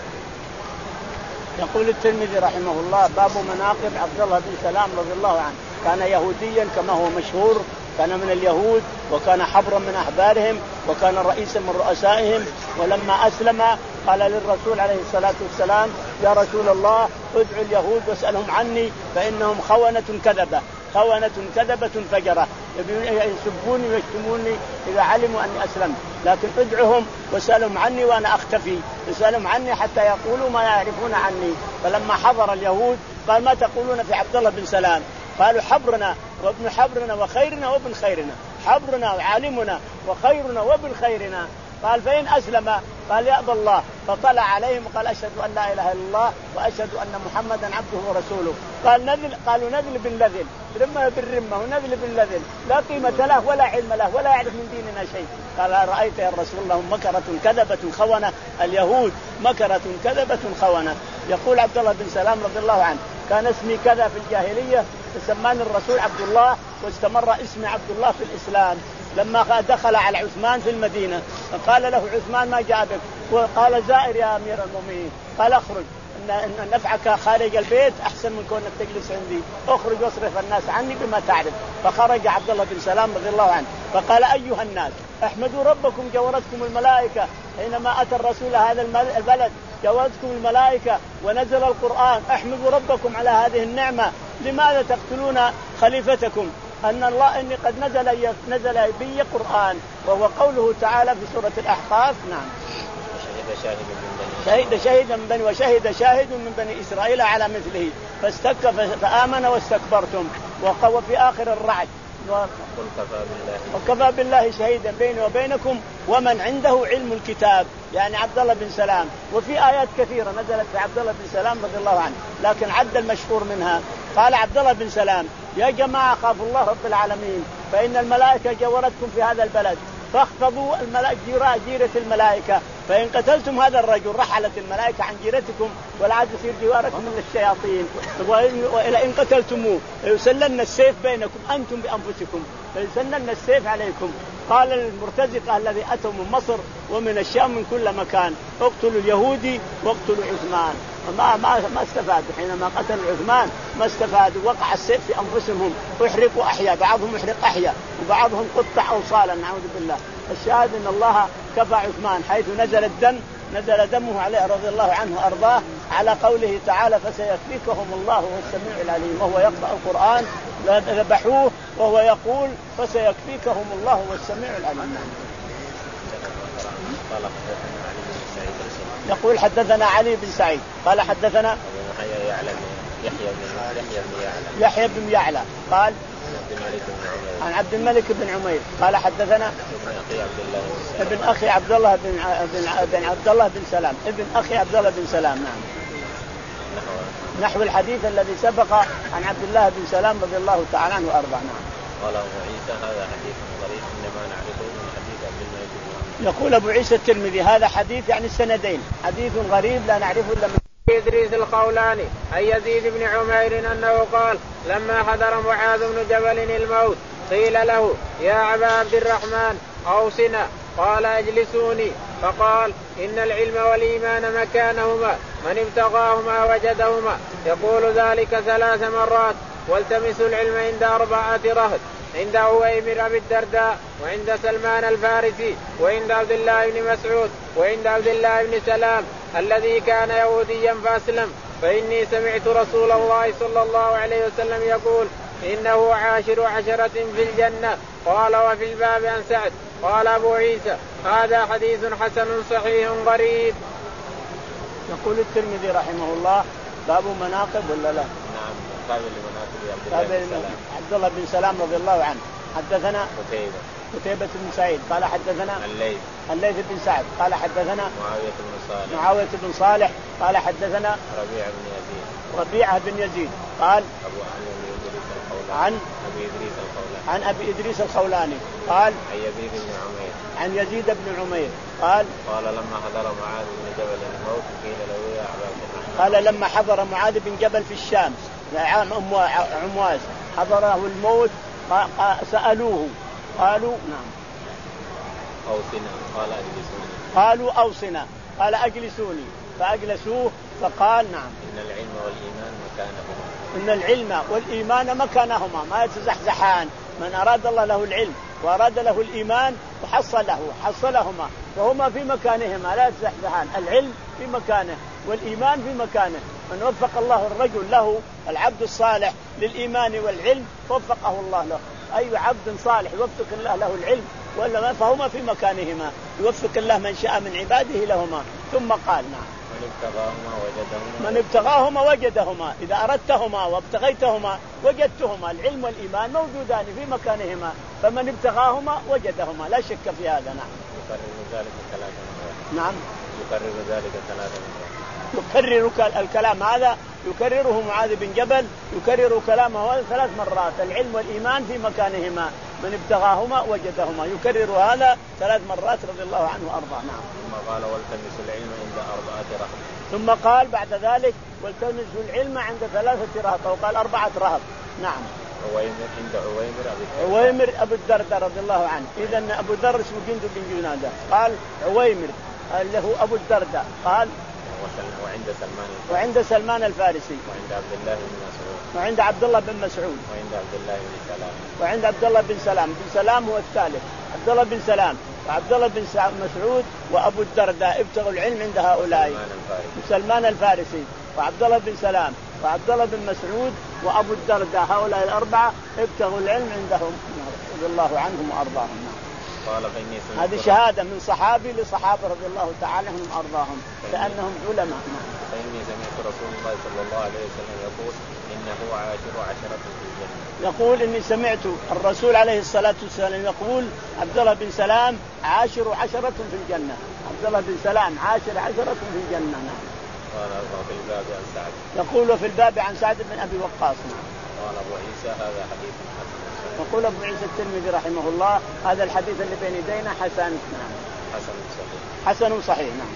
يقول الترمذي رحمه الله باب مناقب عبد الله بن سلام رضي الله عنه. كان يهوديا كما هو مشهور، كان من اليهود وكان حبرا من أحبارهم وكان رئيسا من رؤسائهم. ولما أسلم قال للرسول عليه الصلاة والسلام يا رسول الله ادعوا اليهود واسألهم عني فإنهم خونة كذبة خونة كذبة فجرة يسبوني ويشتموني إذا علموا أني أسلمت، لكن ادعهم واسألهم عني وأنا أختفي، اسألهم عني حتى يقولوا ما يعرفون عني. فلما حضر اليهود قال ما تقولون في عبد الله بن سلام؟ قالوا حبرنا وابن حبرنا وخيرنا وابن خيرنا، حبرنا وعالمنا وخيرنا وابن خيرنا. قال فإن أسلم قال يأبى الله، فطلع عليهم وقال أشهد أن لا إله إلا الله وأشهد أن محمدا عبده ورسوله. قال نذل قالوا نذل بالنذل رمه بالرمة ونذل بالنذل لا قيمة له ولا علم له ولا يعرف من ديننا شيء. قال رأيت يا رسول الله مكرة كذبة خونة، اليهود مكرة كذبة خونة. يقول عبد الله بن سلام رضي الله عنه كان اسمي كذا في الجاهلية فسماني الرسول عبد الله واستمر اسمي عبد الله في الإسلام. لما دخل على عثمان في المدينة قال له عثمان ما جاء بك؟ وقال زائر يا أمير المؤمنين. قال اخرج إن نفعك خارج البيت أحسن من كونك تجلس عندي، اخرج واصرف الناس عني بما تعرف. فخرج عبد الله بن سلام رضي الله عنه فقال أيها الناس احمدوا ربكم جورتكم الملائكة حينما أتى الرسول هذا البلد، جورتكم الملائكة ونزل القرآن، احمدوا ربكم على هذه النعمة. لماذا تقتلون خليفتكم؟ أن الله إني قد نزل نزل بي قرآن، وهو قوله تعالى في سورة الأحقاف. نعم شهد شهد من بني وشهد شاهد من بني إسرائيل على مثله فاستكبر فآمن واستكبرتم. وقوى في آخر الرعد قل كفى بالله وكفى بالله شهيدا بيني وبينكم ومن عنده علم الكتاب، يعني عبد الله بن سلام. وفي آيات كثيرة نزلت في عبد الله بن سلام رضي الله عنه، لكن عد المشهور منها قال عبد الله بن سلام: يا جماعة خافوا الله رب العالمين، فإن الملائكة جاورتكم في هذا البلد، فاخفضوا الملائكة جيرة الملائكة، فإن قتلتم هذا الرجل رحلت الملائكة عن جيرتكم ولا عاد يصير جواركم من الشياطين، وإن قتلتموه يسللن السيف بينكم أنتم بأنفسكم، فيسللن السيف عليكم. قال المرتزقة الذي أتوا من مصر ومن الشام من كل مكان: اقتلوا اليهودي واقتلوا عثمان. ما ما ما استفادوا حينما قتلوا عثمان، ما استفادوا، وقع السيف في أنفسهم ويحرقوا أحياء، بعضهم يحرق أحياء وبعضهم قطع أوصالا، نعوذ بالله. الشاهد أن الله كفى عثمان حيث نزل الدم، نزل دمه عليه رضي الله عنه وأرضاه، على قوله تعالى: فسيكفيكهم الله وهو السميع العليم، وهو يقرأ القرآن ذبحوه وهو يقول: فسيكفيكهم الله وهو السميع العليم. يقول: حدثنا علي بن سعيد قال حدثنا يحيى بن يعلى قال عن عبد الملك بن عمير قال حدثنا ابن أخي عبد الله بن بن عبد الله بن سلام ابن أخي عبد الله بن سلام. نعم، نحو الحديث الذي سبق عن عبد الله بن سلام رضي الله تعالى عنه وأرضاه. نعم. قال أبو عيسى: هذا حديث غريب إنما نعرفه من حديث عبد الملك. يقول أبو عيسى الترمذي: هذا حديث يعني السندين، حديث غريب لا نعرفه إلا من إدريس الخولاني عن يزيد بن عمير أنه قال: لما حضر معاذ بن جبل الموت قيل له: يا أبا عبد الرحمن أوصنا. قال: اجلسوني. فقال: إن العلم والإيمان مكانهما، من ابتغاهما وجدهما. يقول ذلك ثلاث مرات. والتمسوا العلم عند أربعة رهط: عند عويمر أبي الدرداء، وعند سلمان الفارسي، وعند عبد الله بن مسعود، وعند عبد الله بن سلام الذي كان يهوديا فأسلم، فإني سمعت رسول الله صلى الله عليه وسلم يقول: إنه عاشر عشرة في الجنة. قال: وفي الباب عن سعد. قال أبو عيسى: هذا حديث حسن صحيح غريب. يقول الترمذي رحمه الله: باب مناقب ولا لا؟ نعم، قابل لمناقب عبد الله بن سلام رضي الله عنه. حدثنا قتيبة قتيبة بن سعيد قال حدثنا الليث الليث بن سعد قال حدثنا معاوية بن صالح معاوية بن صالح قال حدثنا ربيعة بن يزيد ربيعة بن يزيد قال أبو عن أبي إدريس الخولاني عن أبي إدريس الخولاني قال عن يزيد بن عمير عن يزيد بن عمير قال قال: لما حضر معاذ بن جبل الموت قيل له: يا أبا عبد الرحمن. قال: لما حضر معاذ بن جبل في الشام عام عمواس حضره الموت سألوه قالوا: نعم. أوصنا. قال: أجلسوني. قالوا: أوصنا. قال: أجلسوني. فأجلسوه فقال: نعم. إن العلم والإيمان مكانهما. إن العلم والإيمان مكانهما، ما يتزحزحان. من أراد الله له العلم وأراد له الإيمان وحصله حصلهما، وهما في مكانهما لا يتزحزحان. العلم في مكانه والإيمان في مكانه. من وفق الله الرجل له العبد الصالح للإيمان والعلم وفقه الله له. أي عبد صالح يوفق الله له العلم ولا ما، فهما في مكانهما، يوفق الله من شاء من عباده لهما. ثم قال: نعم. من ابتغاهما وجدهما. من ابتغاهما وجدهما، إذا أردتهما وابتغيتهما وجدتهما. العلم والإيمان موجودان في مكانهما، فمن ابتغاهما وجدهما، لا شك في هذا. نعم. يكرر ذلك ثلاث مرات. نعم. يكرر ذلك ثلاث مرات. يكرر الكلام هذا يكرره معاذ بن جبل، يكرر كلامه هذا ثلاث مرات. العلم والإيمان في مكانهما، من ابتغاهما وجدهما، يكرر هذا ثلاث مرات رضي الله عنه وأرضاه. نعم. ثم قال: والتمسوا العلم عند أربعة رهط. ثم قال بعد ذلك: والتمسوا العلم عند ثلاثة رهط، وقال أربعة رهط. نعم. عويمر عند عويمر أبي الدرداء. عويمر أبو الدرداء رضي الله عنه. إذن أبو ذر اسمه جندب بن جنادة. قال عويمر اللي هو أبو الدرداء. قال: وعند سلمان الفارسي. وعند سلمان الفارسي. وعند عبد الله بن مسعود. وعند عبد الله بن مسعود. وعند عبد الله بن سلام. وعند عبد الله بن سلام. بن سلام هو الثالث. عبد الله بن سلام وعبد الله بن مسعود وأبو الدرداء ابتغوا العلم عند هؤلاء. سلمان الفارسي وعبد الله بن سلام وعبد الله بن مسعود وأبو الدرداء، هؤلاء الأربعة ابتغوا العلم عندهم رضي الله عنهم وأرضاهم. قال فإني سمعت هذه شهادة من صحابي لصحابة رضي الله تعالى عنهم وأرضاهم لأنهم علماء. فإني سمعت رسول الله صلى الله عليه وسلم يقول إنه عاشر عشرة في الجنة. يقول إني سمعت الرسول عليه الصلاة والسلام يقول عبد الله بن سلام عاشر عشرة في الجنة. عبد الله بن سلام عاشر عشرة في الجنة. قال في الباب عن سعد. يقول في الباب عن سعد بن أبي وقاص. قال أبو عيسى هذا حديث حسن. يقول أبو عيسى الترمذي رحمه الله هذا الحديث اللي بين يدينا حسن. نعم. حسن صحيح. حسن صحيح. نعم.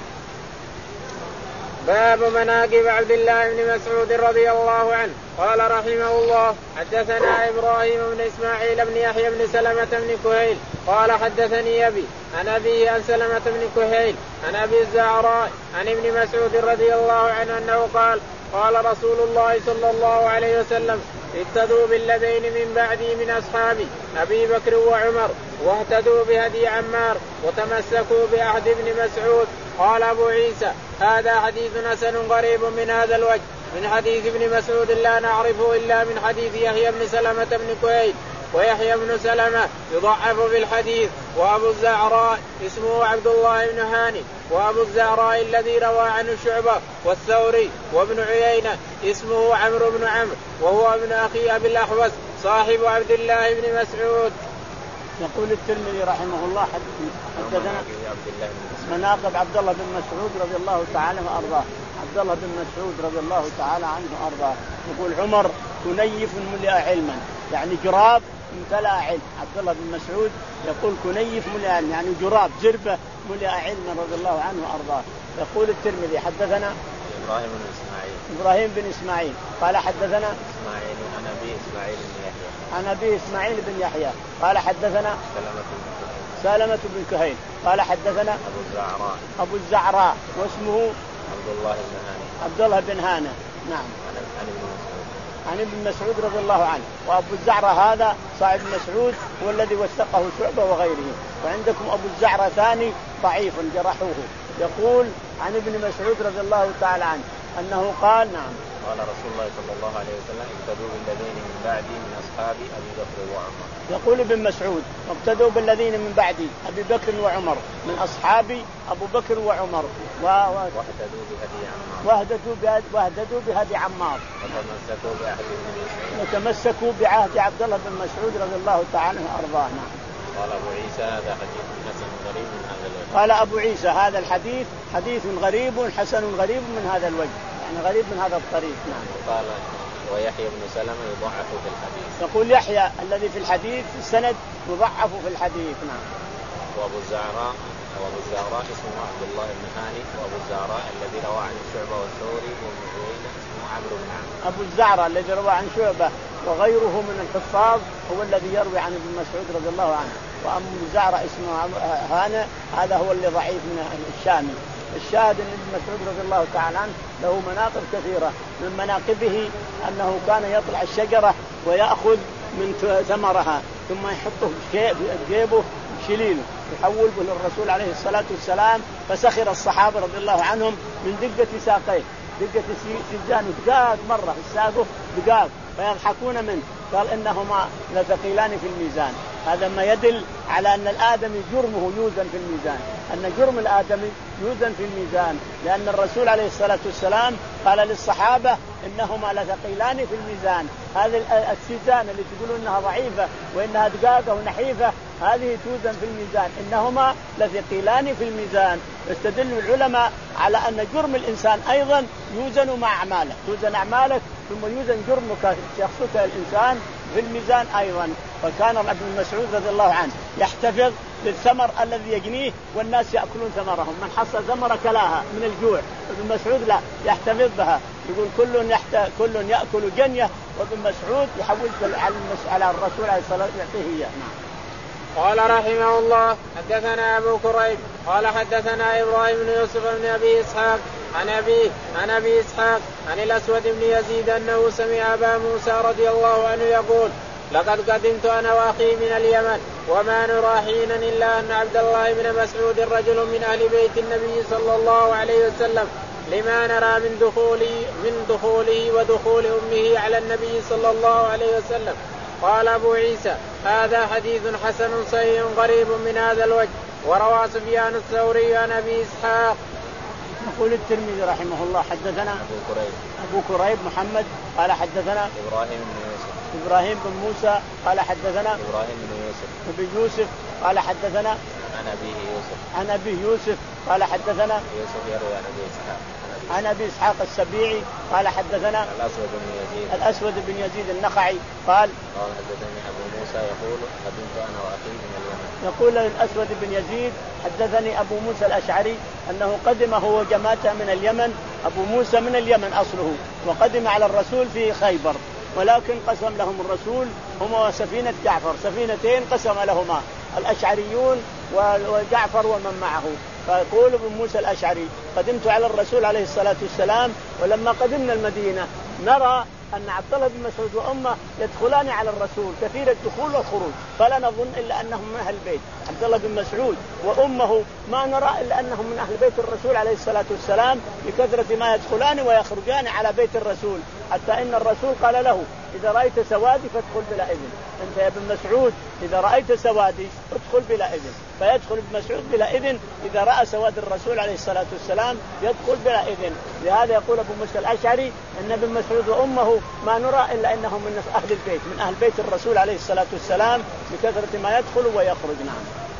باب مناقب عبد الله بن مسعود رضي الله عنه. قال رحمه الله حدثنا إبراهيم بن إسماعيل بن يحيى بن سلمة بن كهيل قال حدثني أبي عن أبيه عن سلمة بن كهيل عن أبي الزهراء عن ابن مسعود رضي الله عنه أنه قال قال رسول الله صلى الله عليه وسلم اهتدوا بالذين من بعدي من أصحابي أبي بكر وعمر واهتدوا بهدي عمار وتمسكوا بعهد ابن مسعود. قال أبو عيسى هذا حديث حسن غريب من هذا الوجه من حديث ابن مسعود لا نعرفه إلا من حديث يحيى بن سلمة بن كهيل ويحيى بن سلمة يضعف في الحديث. وأبو الزهراء اسمه عبد الله بن هاني وأبو الزهراء الذي روى عنه شعبة والثوري وابن عيينة اسمه عمرو بن عمرو وهو ابن أخي أبي الأحوص صاحب عبد الله بن مسعود. يقول الترمذي رحمه الله حدثنا مناقب عبد الله بن مسعود رضي الله تعالى عنه وأرضاه. عبد الله بن مسعود رضي الله تعالى عنه وأرضاه يقول عمر كنيف ملئ علما يعني جراب امتلأ علم. عبد الله بن مسعود يقول كنيف ملئ علم يعني جراب جربة ملئ علما رضي الله عنه وأرضاه. يقول الترمذي حدثنا إبراهيم بن إسماعيل إبراهيم بن إسماعيل قال حدثنا إسماعيل عن أبي إسماعيل بن يحيى عن أبي إسماعيل بن يحيى قال حدثنا سلمة بن كهيل قال حدثنا أبو الزعراء أبو الزعراء واسمه عبد الله بن هاني عبد الله بن هانة. نعم. عن ابن مسعود رضي الله عنه. وأبو الزعراء هذا صاحب مسعود هو الذي وثقه شعبة وغيره. وعندكم أبو الزعراء ثاني ضعيف جرحوه. يقول عن ابن مسعود رضي الله تعالى عنه أنه قال نعم قال رسول الله صلى الله عليه وسلم اقتدوا بالذين من بعدي من أصحابي أبي بكر وعمر. يقول ابن مسعود اقتدوا بالذين من بعدي أبي بكر وعمر من أصحابي أبو بكر وعمر و... واهتدوا بهدي عمار واهتدوا بهدي, واهتدوا بهدي عمار وتمسكوا بعهد ابن مسعود وتمسكوا بعهد عبد الله بن مسعود رضي الله تعالى عنه وأرضاه. قال أبو عيسى هذا حديث حسن غريب من هذا الوجه. قال أبو عيسى هذا الحديث حديث غريب حسن غريب من هذا الوجه يعني غريب من هذا الطريق. نعم. قال ويحيى بن سلمة يضعف في الحديث. يقول يحيى الذي في الحديث في السند يضعف في الحديث. نعم. وأبو الزهراء وأبو الزهراء اسمه عبد الله بن هاني وأبو الزهراء الذي روى عن شعبة والثوري وابن عيينة اسمه عمرو بن عمرو. أبو الزهراء الذي روى عن شعبة وغيره من الحفاظ هو الذي يروي عن ابن مسعود رضي الله عنه. وأبو الزهراء اسمه هانة هذا هو اللي ضعيف من الشامي. الشاهد ان ابن مسعود رضي الله تعالى عنه له مناقب كثيرة. من مناقبه أنه كان يطلع الشجرة ويأخذ من ثمرها ثم يحطه في جيبه شليله يحول به للرسول عليه الصلاة والسلام. فسخر الصحابة رضي الله عنهم من دقة ساقيه دقة سجان دقاق مرة الساقه دقاق فيضحكون منه. قال إنهما لثقيلان في الميزان. هذا ما يدل على أن الآدمي جرمه يوزن في الميزان أن جرم الآدمي يوزن في الميزان لأن الرسول عليه الصلاة والسلام قال للصحابة إنهما لثقيلان في الميزان. هذه السجان اللي تقولون إنها ضعيفة وإنها دقاقة ونحيفة هذه توزن في الميزان إنهما لثقيلان في الميزان. يستدل العلماء على أن جرم الإنسان أيضا يوزن مع أعماله. توزن أعمالك ثم يوزن جرمك شخصك الإنسان في الميزان أيضا. فكان ابن مسعود رضي الله عنه يحتفظ بالثمر الذي يجنيه والناس يأكلون ثمرهم. من حصل ثمرة كلاها من الجوع. ابن مسعود لا يحتفظ بها يقول كل يحت... كل يأكل جنية وابن مسعود يحول على الرسول عليه الصلاة والسلام يعطيه إياه. قال رحمه الله حدثنا أبو كريب قال حدثنا إبراهيم بن يوسف بن أبي إسحاق عن أبيه عن أبي إسحاق عن الأسود بن يزيد أنه سمع أبا موسى رضي الله عنه يقول لقد قدمت أنا وأخي من اليمن وما نرى حينا إلا أن عبد الله بن مسعود رجل من أهل بيت النبي صلى الله عليه وسلم لما نرى من دخوله من دخوله ودخول أمه على النبي صلى الله عليه وسلم. قال أبو عيسى هذا حديث حسن صحيح قريب من هذا الوجه. وروى سفيان الثوري عن ابي اسحاق. يقول الترمذي رحمه الله حدثنا أبو كريب أبو كريب محمد قال حدثنا إبراهيم بن يوسف إبراهيم بن موسى قال حدثنا إبراهيم بن يوسف ابن يوسف قال حدثنا عن أبيه يوسف عن أبيه يوسف قال حدثنا يوسف يروي عن أبي إسحاق عن أبي إسحاق السبيعي قال حدثنا الأسود بن يزيد الأسود بن يزيد النخعي قال قال حدثني أبو موسى يقول قدمت أنا وأخي من اليمن. يقول الأسود بن يزيد حدثني أبو موسى الأشعري أنه قدم هو جماعة من اليمن. أبو موسى من اليمن أصله وقدم على الرسول في خيبر ولكن قسم لهم الرسول هم وسفينة جعفر سفينتين قسم لهما الأشعريون وجعفر ومن معه. فيقول ابن موسى الأشعري قدمت على الرسول عليه الصلاة والسلام ولما قدمنا المدينة نرى أن عبد الله بن مسعود وأمه يدخلان على الرسول كثير الدخول والخروج فلا نظن إلا أنهم من أهل البيت. عبد الله بن مسعود وأمه ما نرى إلا أنهم من أهل بيت الرسول عليه الصلاة والسلام بكثرة ما يدخلان ويخرجان على بيت الرسول حتى إن الرسول قال له إذا رأيت سوادي فادخل بلا إذن. أنت يا ابن مسعود إذا رأيت سوادي ادخل بلا إذن. فيدخل ابن مسعود بلا إذن إذا رأى سواد الرسول عليه الصلاة والسلام يدخل بلا إذن. لهذا يقول أبو موسى الأشعري أن ابن مسعود وأمه ما نرى إلا أنهم من أهل البيت من أهل بيت الرسول عليه الصلاة والسلام بكثرة ما يدخل ويخرج. نعم.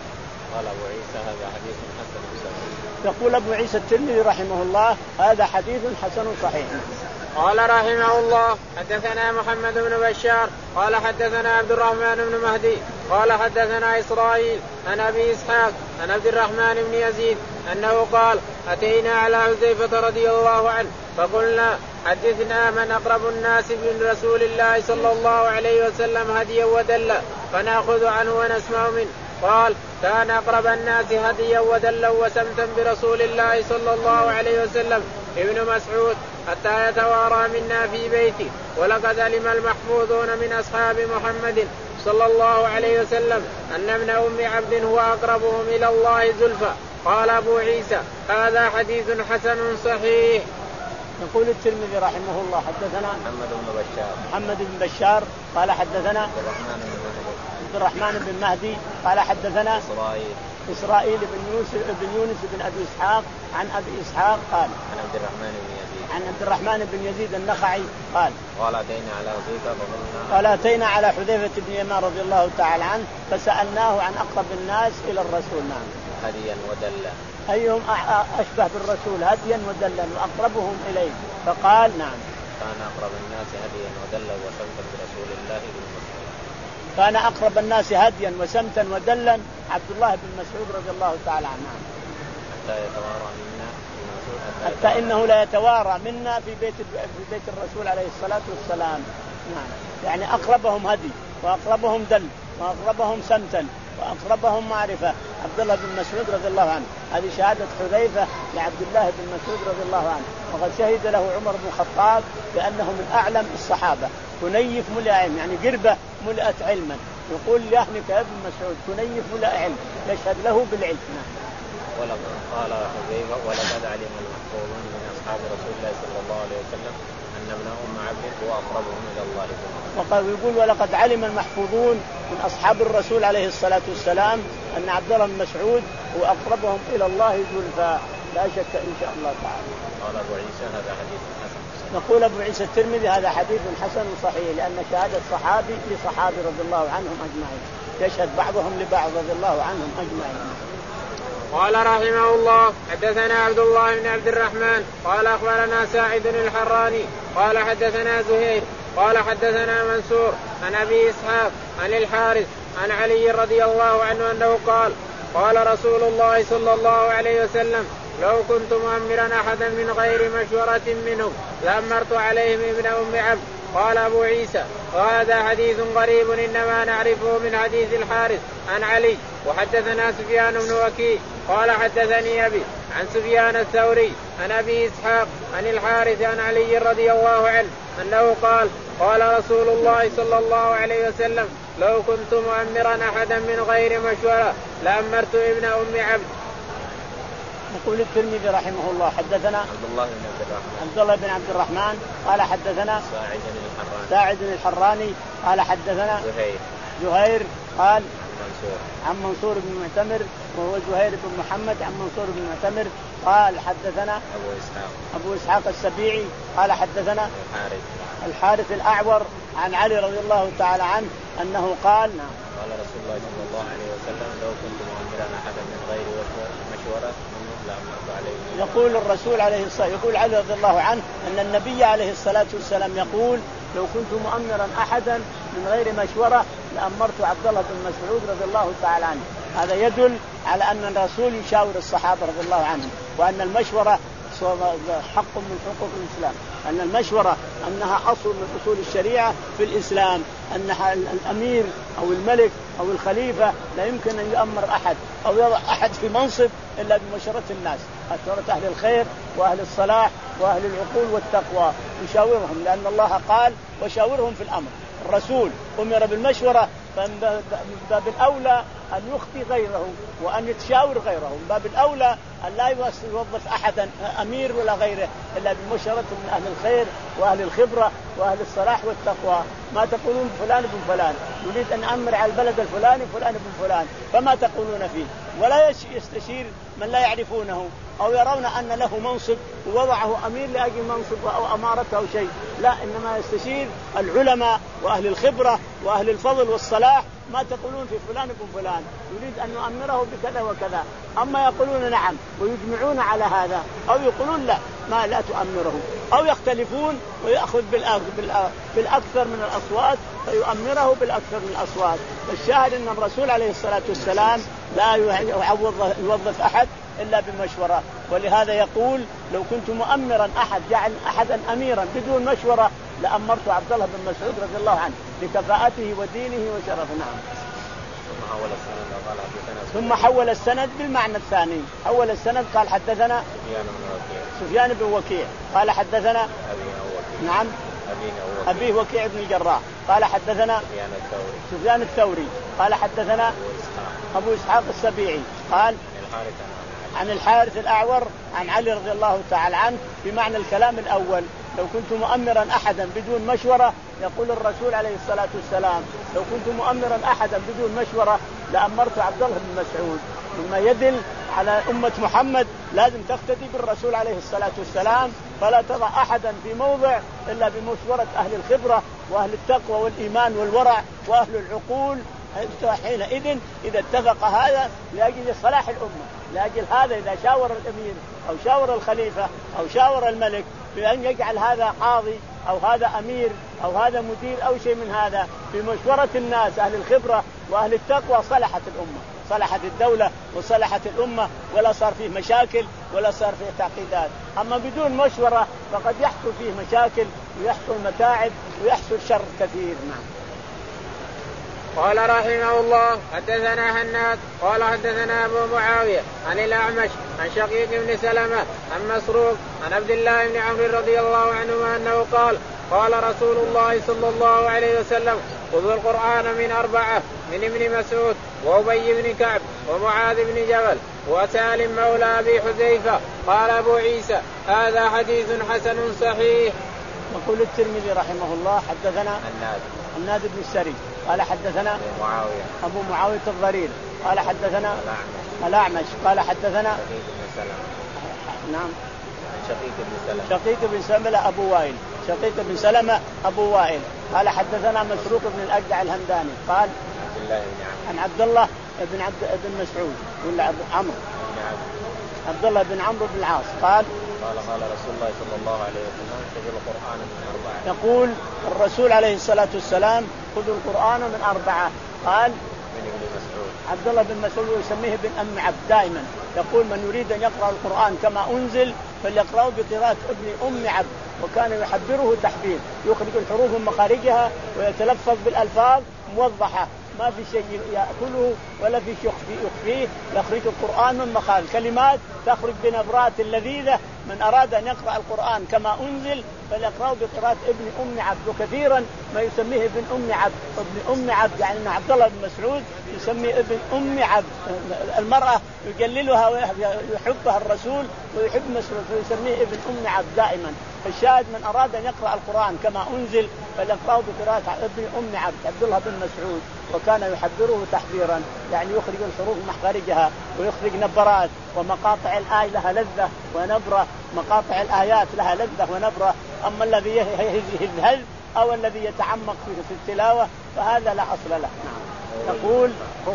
قال أبو عيسى هذا حديث حسن صحيح. يقول أبو عيسى الترمذي رحمه الله هذا حديث حسن صحيح. قال رحمه الله حدثنا محمد بن بشار قال حدثنا عبد الرحمن بن مهدي قال حدثنا إسرائيل عن أبي إسحاق عن عبد الرحمن بن يزيد أنه قال أتينا على حذيفة رضي الله عنه فقلنا حدثنا من أقرب الناس من رسول الله صلى الله عليه وسلم هديا ودلا فنأخذ عنه ونسمع منه. قال كان أقرب الناس هديا ودلا وسمتا برسول الله صلى الله عليه وسلم ابن مسعود حتى يتوارى منا في بيته. ولقد علم المحفوظون من أصحاب محمد صلى الله عليه وسلم أن ابن أم عبد هو أقربهم إلى الله زلفى. قال أبو عيسى هذا حديث حسن صحيح. يقول الترمذي رحمه الله حدثنا محمد بن بشار محمد بن بشار قال حدثنا عبد الرحمن بن مهدي عبد الرحمن بن مهدي قال حدثنا إسرائيل إسرائيل بن يوسف بن يونس بن أبي إسحاق عن أبي إسحاق قال عن عبد الرحمن بن يزيد عن عبد الرحمن بن يزيد النخعي قال قال أتينا على حذيفة فقلنا قال أتينا على حذيفة بن يمان رضي الله تعالى عنه فسألناه عن أقرب الناس إلى الرسول. نعم. هديا ودلا أيهم أشبه بالرسول هديا ودلا وأقربهم إليه فقال نعم كان أقرب الناس هديا ودلا وسمتا برسول الله بن مسعود. كان أقرب الناس هديا وسمتا ودلا عبد الله بن مسعود رضي الله تعالى عنه. حتى يتوارى منا حتى, حتى إنه لا يتوارى منا في بيت في بيت الرسول عليه الصلاة والسلام. نعم. يعني أقربهم هدي وأقربهم دل وأقربهم سمتا وأقربهم معرفة عبد الله بن مسعود رضي الله عنه. هذه شهادة حذيفة لعبد الله بن مسعود رضي الله عنه. وقد شهد له عمر بن الخطاب بأنه من أعلم الصحابة كنيف ملئ علم يعني قربة ملئت علما. يقول لأهلك يا ابن مسعود كنيف ملئ علم يشهد له بالعلم. ولقد قال حذيفة ولقد علم المحفوظون من أصحاب رسول الله صلى الله عليه وسلم أن ابن أم عبد هو أقربهم إلى الله زلفى. وقال يقول ولقد علم المحفوظون من أصحاب الرسول عليه الصلاة والسلام أن عبد الله بن مسعود هو أقربهم إلى الله زلفى لا شك إن شاء الله تعالى. قال أبو عيسى هذا حديث حسن. نقول أبو عيسى الترمذي هذا حديث حسن صحيح لأن شهادة صحابي لصحابي رضي الله عنهم أجمعين يشهد بعضهم لبعض رضي الله عنهم أجمعين. قال رحمه الله حدثنا عبد الله بن عبد الرحمن قال أخبرنا ساعد الحراني قال حدثنا زهير قال حدثنا منصور عن أبي إسحاق عن الحارث عن علي رضي الله عنه أنه قال قال رسول الله صلى الله عليه وسلم لو كنت مؤمرا أحدا من غير مشورة منهم لأمرت عليهم ابن أم عبد. قال أبو عيسى وهذا حديث غريب إنما نعرفه من حديث الحارث عن علي. وحدثنا سفيان بن وكيع قال حدثني أبي عن سفيان الثوري عن أبي إسحاق عن الحارث عن علي رضي الله عنه أنه قال قال رسول الله صلى الله عليه وسلم لو كنت مؤمرا أحدا من غير مشورة لأمرت ابن أم عبد. يقول الترمذي رحمه الله حدثنا عبد الله بن عبد الرحمن عبد الله بن عبد الرحمن قال حدثنا ساعد الحراني ساعد الحراني قال حدثنا زهير زهير قال منصور عن منصور بن معتمر وهو زهير بن محمد عن منصور بن معتمر قال حدثنا أبو إسحاق أبو إسحاق السبيعي قال حدثنا الحارث الحارث الأعور عن علي رضي الله تعالى عنه أنه قال قال رسول الله صلى الله عليه وسلم لو كنت مؤمرا أحدا من غير مشورة لأمرت عليه. يقول الرسول عليه الصلاة يقول علي رضي الله عنه أن النبي عليه الصلاة والسلام يقول لو كنت مؤمرا أحدا من غير مشورة لأمرت عبد الله بن مسعود رضي الله تعالى عنه. هذا يدل على أن الرسول يشاور الصحابة رضي الله عنهم وأن المشورة حق من حقوق الإسلام، أن المشورة أنها أصل من أصول الشريعة في الإسلام، أنها الأمير أو الملك أو الخليفة لا يمكن أن يؤمر أحد أو يضع أحد في منصب إلا بمشورة الناس، مشورة أهل الخير وأهل الصلاح وأهل العقول والتقوى يشاورهم، لأن الله قال وشاورهم في الأمر. الرسول أمر بالمشورة فمن باب الأولى أن يخطي غيره وأن يتشاور غيره، من باب الأولى أن لا يوظف أحدا أمير ولا غيره إلا بمشورة من أهل الخير وأهل الخبرة وأهل الصلاح والتقوى. ما تقولون فلان ابن فلان يريد أن أمر على البلد الفلاني فلان ابن فلان، فما تقولون فيه؟ ولا يستشير من لا يعرفونه أو يرون أن له منصب ووضعه أمير لأجل منصب أو أمارته أو شيء، لا، إنما يستشير العلماء وأهل الخبرة وأهل الفضل والصلاح. ما تقولون في فلان ابن فلان يريد أن نؤمره بكذا وكذا، أما يقولون نعم ويجمعون على هذا أو يقولون لا ما لا تؤمره، أو يختلفون ويأخذ بالأكثر من الأصوات فيؤمره بالأكثر من الأصوات. الشاهد أن الرسول عليه الصلاة والسلام لا يوظف أحد إلا بمشورة، ولهذا يقول لو كنت مؤمرا أحد جعل أحدا أميرا بدون مشورة لأمرت عبد الله بن مسعود رضي الله عنه لكفاءته ودينه وشرفه. نعم. ثم حول السند قال حدثنا ثم حول السند بالمعنى الثاني، حول السند قال حدثنا سفيان بن وكيع سفيان بن وكيع قال حدثنا أبي نعم أبيه وكيع بن الجراح قال حدثنا سفيان الثوري سفيان الثوري قال حدثنا أبو إسحاق السبيعي قال عن الحارث الأعور عن علي رضي الله تعالى عنه بمعنى الكلام الأول. لو كنت مؤمرا أحدا بدون مشورة، يقول الرسول عليه الصلاة والسلام لو كنت مؤمرا أحدا بدون مشورة لأمرت عبد الله بن مسعود، مما يدل على أمة محمد لازم تقتدي بالرسول عليه الصلاة والسلام، فلا تضع أحدا في موضع إلا بمشورة أهل الخبرة وأهل التقوى والإيمان والورع وأهل العقول. حينئذ إذا اتفق هذا لأجل صلاح الأمة، لأجل هذا إذا شاور الأمير أو شاور الخليفة أو شاور الملك بأن يجعل هذا قاضي أو هذا أمير أو هذا مدير أو شيء من هذا بمشورة الناس أهل الخبرة وأهل التقوى، صلحت الأمة، صلحت الدولة وصلحت الأمة، ولا صار فيه مشاكل ولا صار فيه تعقيدات. أما بدون مشورة فقد يحصل فيه مشاكل ويحصل متاعب ويحصل شر كثير. نعم. قال رحمه الله حدثنا هناد قال حدثنا أبو معاوية عن الأعمش عن شقيق بن سلمة عن مسروق عن عبد الله بن عمرو رضي الله عنهما أنه قال قال رسول الله صلى الله عليه وسلم خذوا القرآن من أربعة من ابن مسعود وأبي بن كعب ومعاذ بن جبل وسالم مولى أبي حذيفة. قال أبو عيسى هذا حديث حسن صحيح. يقول الترمذي رحمه الله حدثنا الناد الناد بن السري قال حدثنا معاوية أبو معاوية الضرير قال حدثنا الأعمش الأعمش قال حدثنا شقيق بن سلمة نعم شقيق بن سلمة شقيق بن سلمة أبو وائل شقيق بن سلمة أبو وائل قال حدثنا مسروق بن الأجدع الهمداني قال عبد الله بن عمرو عن عبد الله بن عبد بن مسعود ولا عمرو عبد الله بن عمرو بن العاص قال قال قال رسول الله صلى الله عليه وسلم خذوا القرآن من أربعة. يقول الرسول عليه الصلاة والسلام خذوا القرآن من أربعة. قال من ابن مسعود عبد الله بن مسعود يسميه بن أم عبد دائما، يقول من يريد أن يقرأ القرآن كما أنزل فليقرأه بقراءة ابن أم عبد، وكان يحبره تحبير، يخرج الحروف من مخارجها ويتلفظ بالألفاظ موضحة، ما في شيء يأكله ولا في شيء يخفيه، يخرج القرآن من مخارج كلمات تخرج بنبرات لذيذة. من أراد أن يقرأ القرآن كما أنزل فليقرأوا بقراءة ابن أم عبد. وكثيرا ما يسميه ابن أم عبد. ابن أم عبد يعني أن عبد الله بن مسعود يسميه ابن أم عبد. المرأة يجللها ويحبها الرسول ويحب مسعود فيسميه ابن أم عبد دائما. فالشاهد من أراد أن يقرأ القرآن كما أنزل فليقرأوا بقراءة ابن أم عبد عبد الله بن مسعود. وكان يحبره تحبيرا يعني يخرج الحروف مخارجها ويخرج نبرات ومقاطع الآية لها لذة ونبرة. مقاطع الآيات لها لذة ونبرة. أما الذي يهذهل أو الذي يتعمق في التلاوة فهذا لا أصل له. نعم. يقول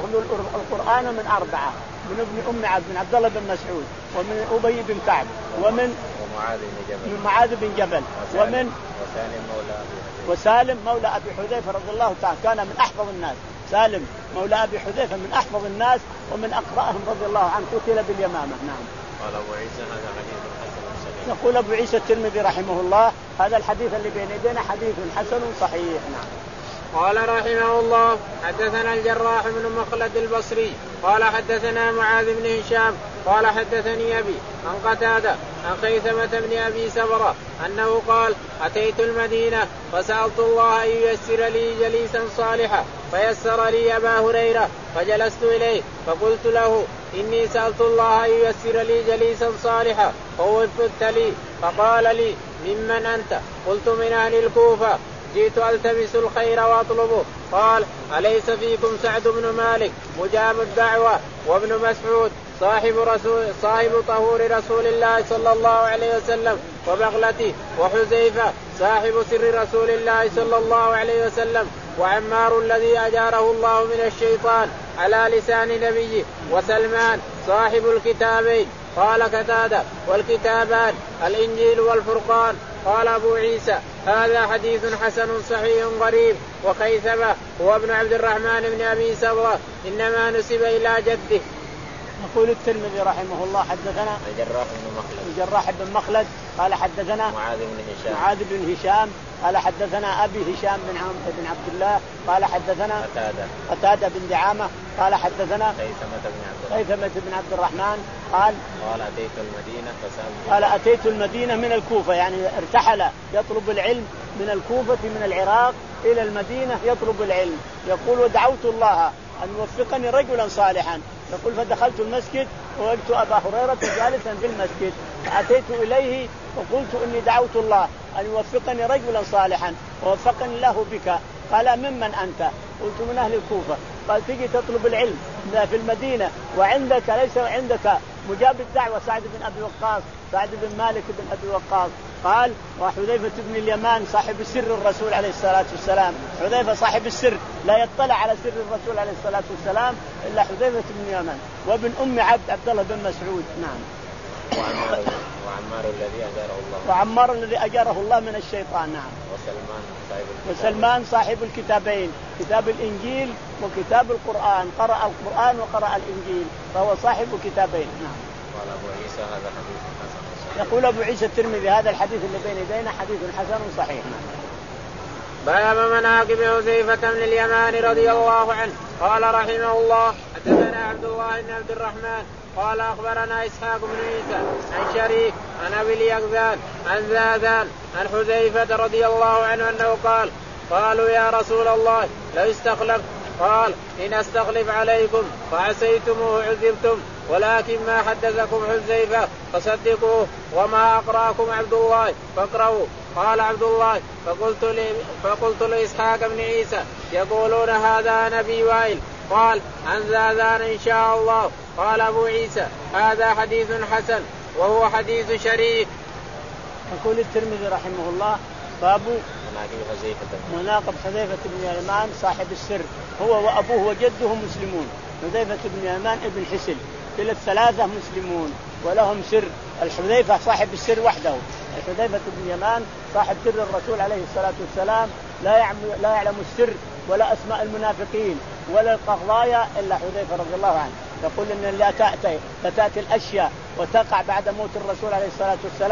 القرآن من أربعة من ابن أم عبد من عبد الله بن مسعود ومن أبي بن كعب ومن ومعاذ بن جبل من معاذ بن جبل ومن وسالم مولى أبي وسالم مولى أبي حذيفة رضي الله تعالى كان من أحفظ الناس. سالم مولى أبي حذيفة من أحفظ الناس ومن أقرأهم رضي الله عنه قتل باليمامة. نعم. قال أبو عيسى هذا حديث حسن صحيح. يقول أبو عيسى الترمذي رحمه الله هذا الحديث اللي بين يدينا حديث حسن صحيح. نعم. قال رحمه الله حدثنا الجراح بن مخلد البصري قال حدثنا معاذ بن هشام قال حدثني أبي عن قتادة عن خيثمة بن أبي سبرة أنه قال أتيت المدينة فسألت الله أن ييسر لي جليسا صالحا فيسر لي أبا هريرة فجلست إليه فقلت له إني سألت الله أن ييسر لي جليسا صالحا فوفقت لي فقال لي ممن أنت؟ قلت من أهل الكوفة جئت ألتمس الخير وأطلبه. قال أليس فيكم سعد بن مالك مجاب الدعوة وابن مسعود صاحب رسول صاحب طهور رسول الله صلى الله عليه وسلم وبغلته وحذيفة صاحب سر رسول الله صلى الله عليه وسلم وعمار الذي أجاره الله من الشيطان على لسان نبيه وسلمان صاحب الكتابين. قال قتادة والكتابان الإنجيل والفرقان. قال أبو عيسى هذا حديث حسن صحيح غريب. وخيثمة هو ابن عبد الرحمن بن أبي سبرة إنما نسب إلى جده. يقول الترمذي رحمه الله حدثنا الجراح بن مخلد الجراح بن مخلد قال حدثنا معاذ بن هشام معاذ بن هشام قال حدثنا أبي هشام بن عم بن عبد الله قال حدثنا قتادة قتادة بن دعامة قال حدثنا خيثمة بن عبد الرحمن خيثمة بن عبد الرحمن قال قال أتيت المدينة فسألت قال أتيت المدينة من الكوفة يعني ارتحل يطلب العلم من الكوفة من العراق إلى المدينة يطلب العلم. يقول ودعوت الله أن يوفقني رجلا صالحا. يقول فدخلت المسجد ووجدت أبا هريرة جالسا في المسجد فأتيت إليه وقلت إني دعوت الله أن يوفقني رجلا صالحا ووفقني الله بك. قال ممن أنت؟ قلت من أهل الكوفة. قال تجي تطلب العلم في المدينة وعندك ليس عندك مجاب الدعوة سعد بن أبي وقاص سعد بن مالك بن أبي وقاص. قال وحذيفة بن اليمان صاحب سر الرسول عليه الصلاة والسلام. حذيفة صاحب السر لا يطلع على سر الرسول عليه الصلاة والسلام إلا حذيفة بن اليمان وابن أم عبد عبد الله بن مسعود. نعم. وعمار, وعمار الذي أجاره الله وعمار الذي أجاره الله من الشيطان. نعم. وسلمان صاحب وسلمان صاحب الكتابين كتاب الإنجيل وكتاب القرآن قرأ القرآن وقرأ الإنجيل فهو صاحب كتابين. نعم. قال أبو عيسى هذا حديث حسن صحيح. يقول أبو عيسى الترمذي هذا الحديث اللي بين يدينا حديث حسن صحيح. باب مناقب حذيفة بن اليمان رضي الله عنه. قال رحمه الله حدثنا عبد الله بن عبد الرحمن قال أخبرنا إسحاق بن عيسى عن شريك عن أبي اليقظان عن زادان عن حذيفة رضي الله عنه أنه قال قالوا يا رسول الله لو استخلفت قال إن استخلف عليكم فعسيتموه عذبتم ولكن ما حدثكم حذيفة فصدقوه وما أقرأكم عبد الله فاقرأوا. قال عبد الله فقلت, لي فقلت لإسحاق بن عيسى يقولون هذا نبي وائل. قال عن زادان إن شاء الله. قال أبو عيسى هذا حديث حسن وهو حديث شريك. يقول الترمذي رحمه الله باب مناقب حذيفة بن اليمان صاحب السر هو وأبوه وجده مسلمون. حذيفة بن اليمان ابن حسن كلا الثلاثة مسلمون ولهم سر. الحذيفة صاحب السر وحده. حذيفة بن اليمان صاحب سر الرسول عليه الصلاة والسلام لا يعلم, لا يعلم السر ولا أسماء المنافقين ولا القضايا إلا حذيفة رضي الله عنه. يقول إن لا تأتي فتأتي الأشياء وتقع بعد موت الرسول عليه الصلاة والسلام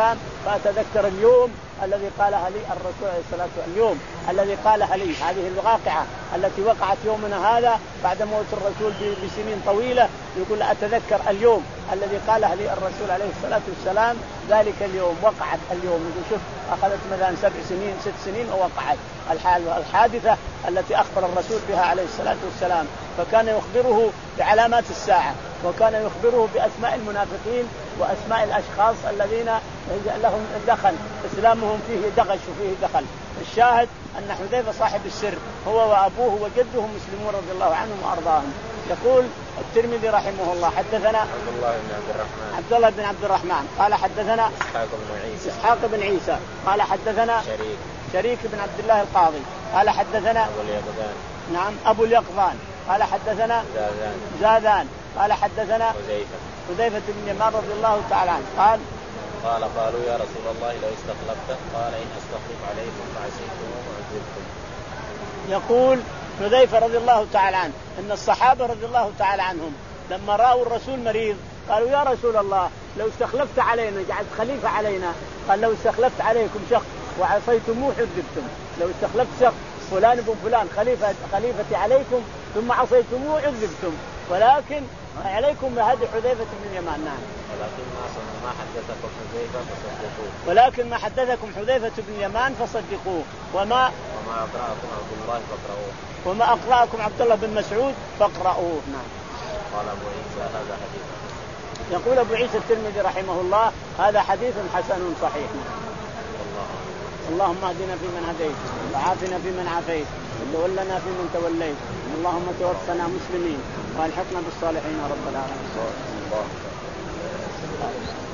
فأتذكر اليوم الذي قالها لي الرسول عليه الصلاة والسلام، اليوم الذي قالها لي، هذه الواقعة التي وقعت يومنا هذا بعد موت الرسول بسنين طويلة. يقول أتذكر اليوم الذي قالها لي الرسول عليه الصلاة والسلام، ذلك اليوم وقعت اليوم. يقول شوف أخذت مثلا سبع سنين ست سنين ووقعت الحادثة التي أخبر الرسول بها عليه الصلاة والسلام. فكان يخبره بعلامات الساعة، وكان يخبره بأسماء المنافقين وأسماء الأشخاص الذين لهم دخل إسلامهم فيه دغش وفيه دخل. الشاهد أن حذيفة صاحب السر هو وأبوه وجده مسلمون رضي الله عنهم وأرضاهم. يقول الترمذي رحمه الله حدثنا عبد الله بن عبد الرحمن عبد الله بن عبد الرحمن قال حدثنا إسحاق بن عيسى إسحاق بن عيسى قال حدثنا شريك شريك بن عبد الله القاضي قال حدثنا أبو اليقظان نعم أبو اليقظان قال حدثنا زادان زادان قال حدثنا حذيفة حذيفة بن يمان رضي الله تعالى عنه قال قال قالوا يا رسول الله لو استخلفت قال إن أستخلف عليكم فعسيتم وعذبتم. يقول حذيفة رضي الله تعالى عنه إن الصحابة رضي الله تعالى عنهم لما رأوا الرسول مريض قالوا يا رسول الله لو استخلفت علينا جعلت خليفة علينا. قال لو استخلفت عليكم شخص وعصيتموه عذبتم. لو استخلفت شخص فلان بن فلان خليفة خليفتي عليكم ثم عصيتموه عذبتم، ولكن عليكم بهدي حذيفة بن اليمان. نعم ولكن ما حدثكم حذيفة فصدقوه ولكن ما حدثكم حذيفة بن اليمان فصدقوه وما وما أقرأكم عبد الله فاقرؤوه وما أقرأكم عبد الله بن مسعود فاقرؤوه. نعم. قال أبو عيسى هذا حديث. يقول أبو عيسى الترمذي رحمه الله هذا حديث حسن صحيح. اللهم اهدنا فيمن هديت وعافنا فيمن عافيت وتولنا فيمن توليت، اللهم توفنا مسلمين والحقنا بالصالحين يا رب العالمين.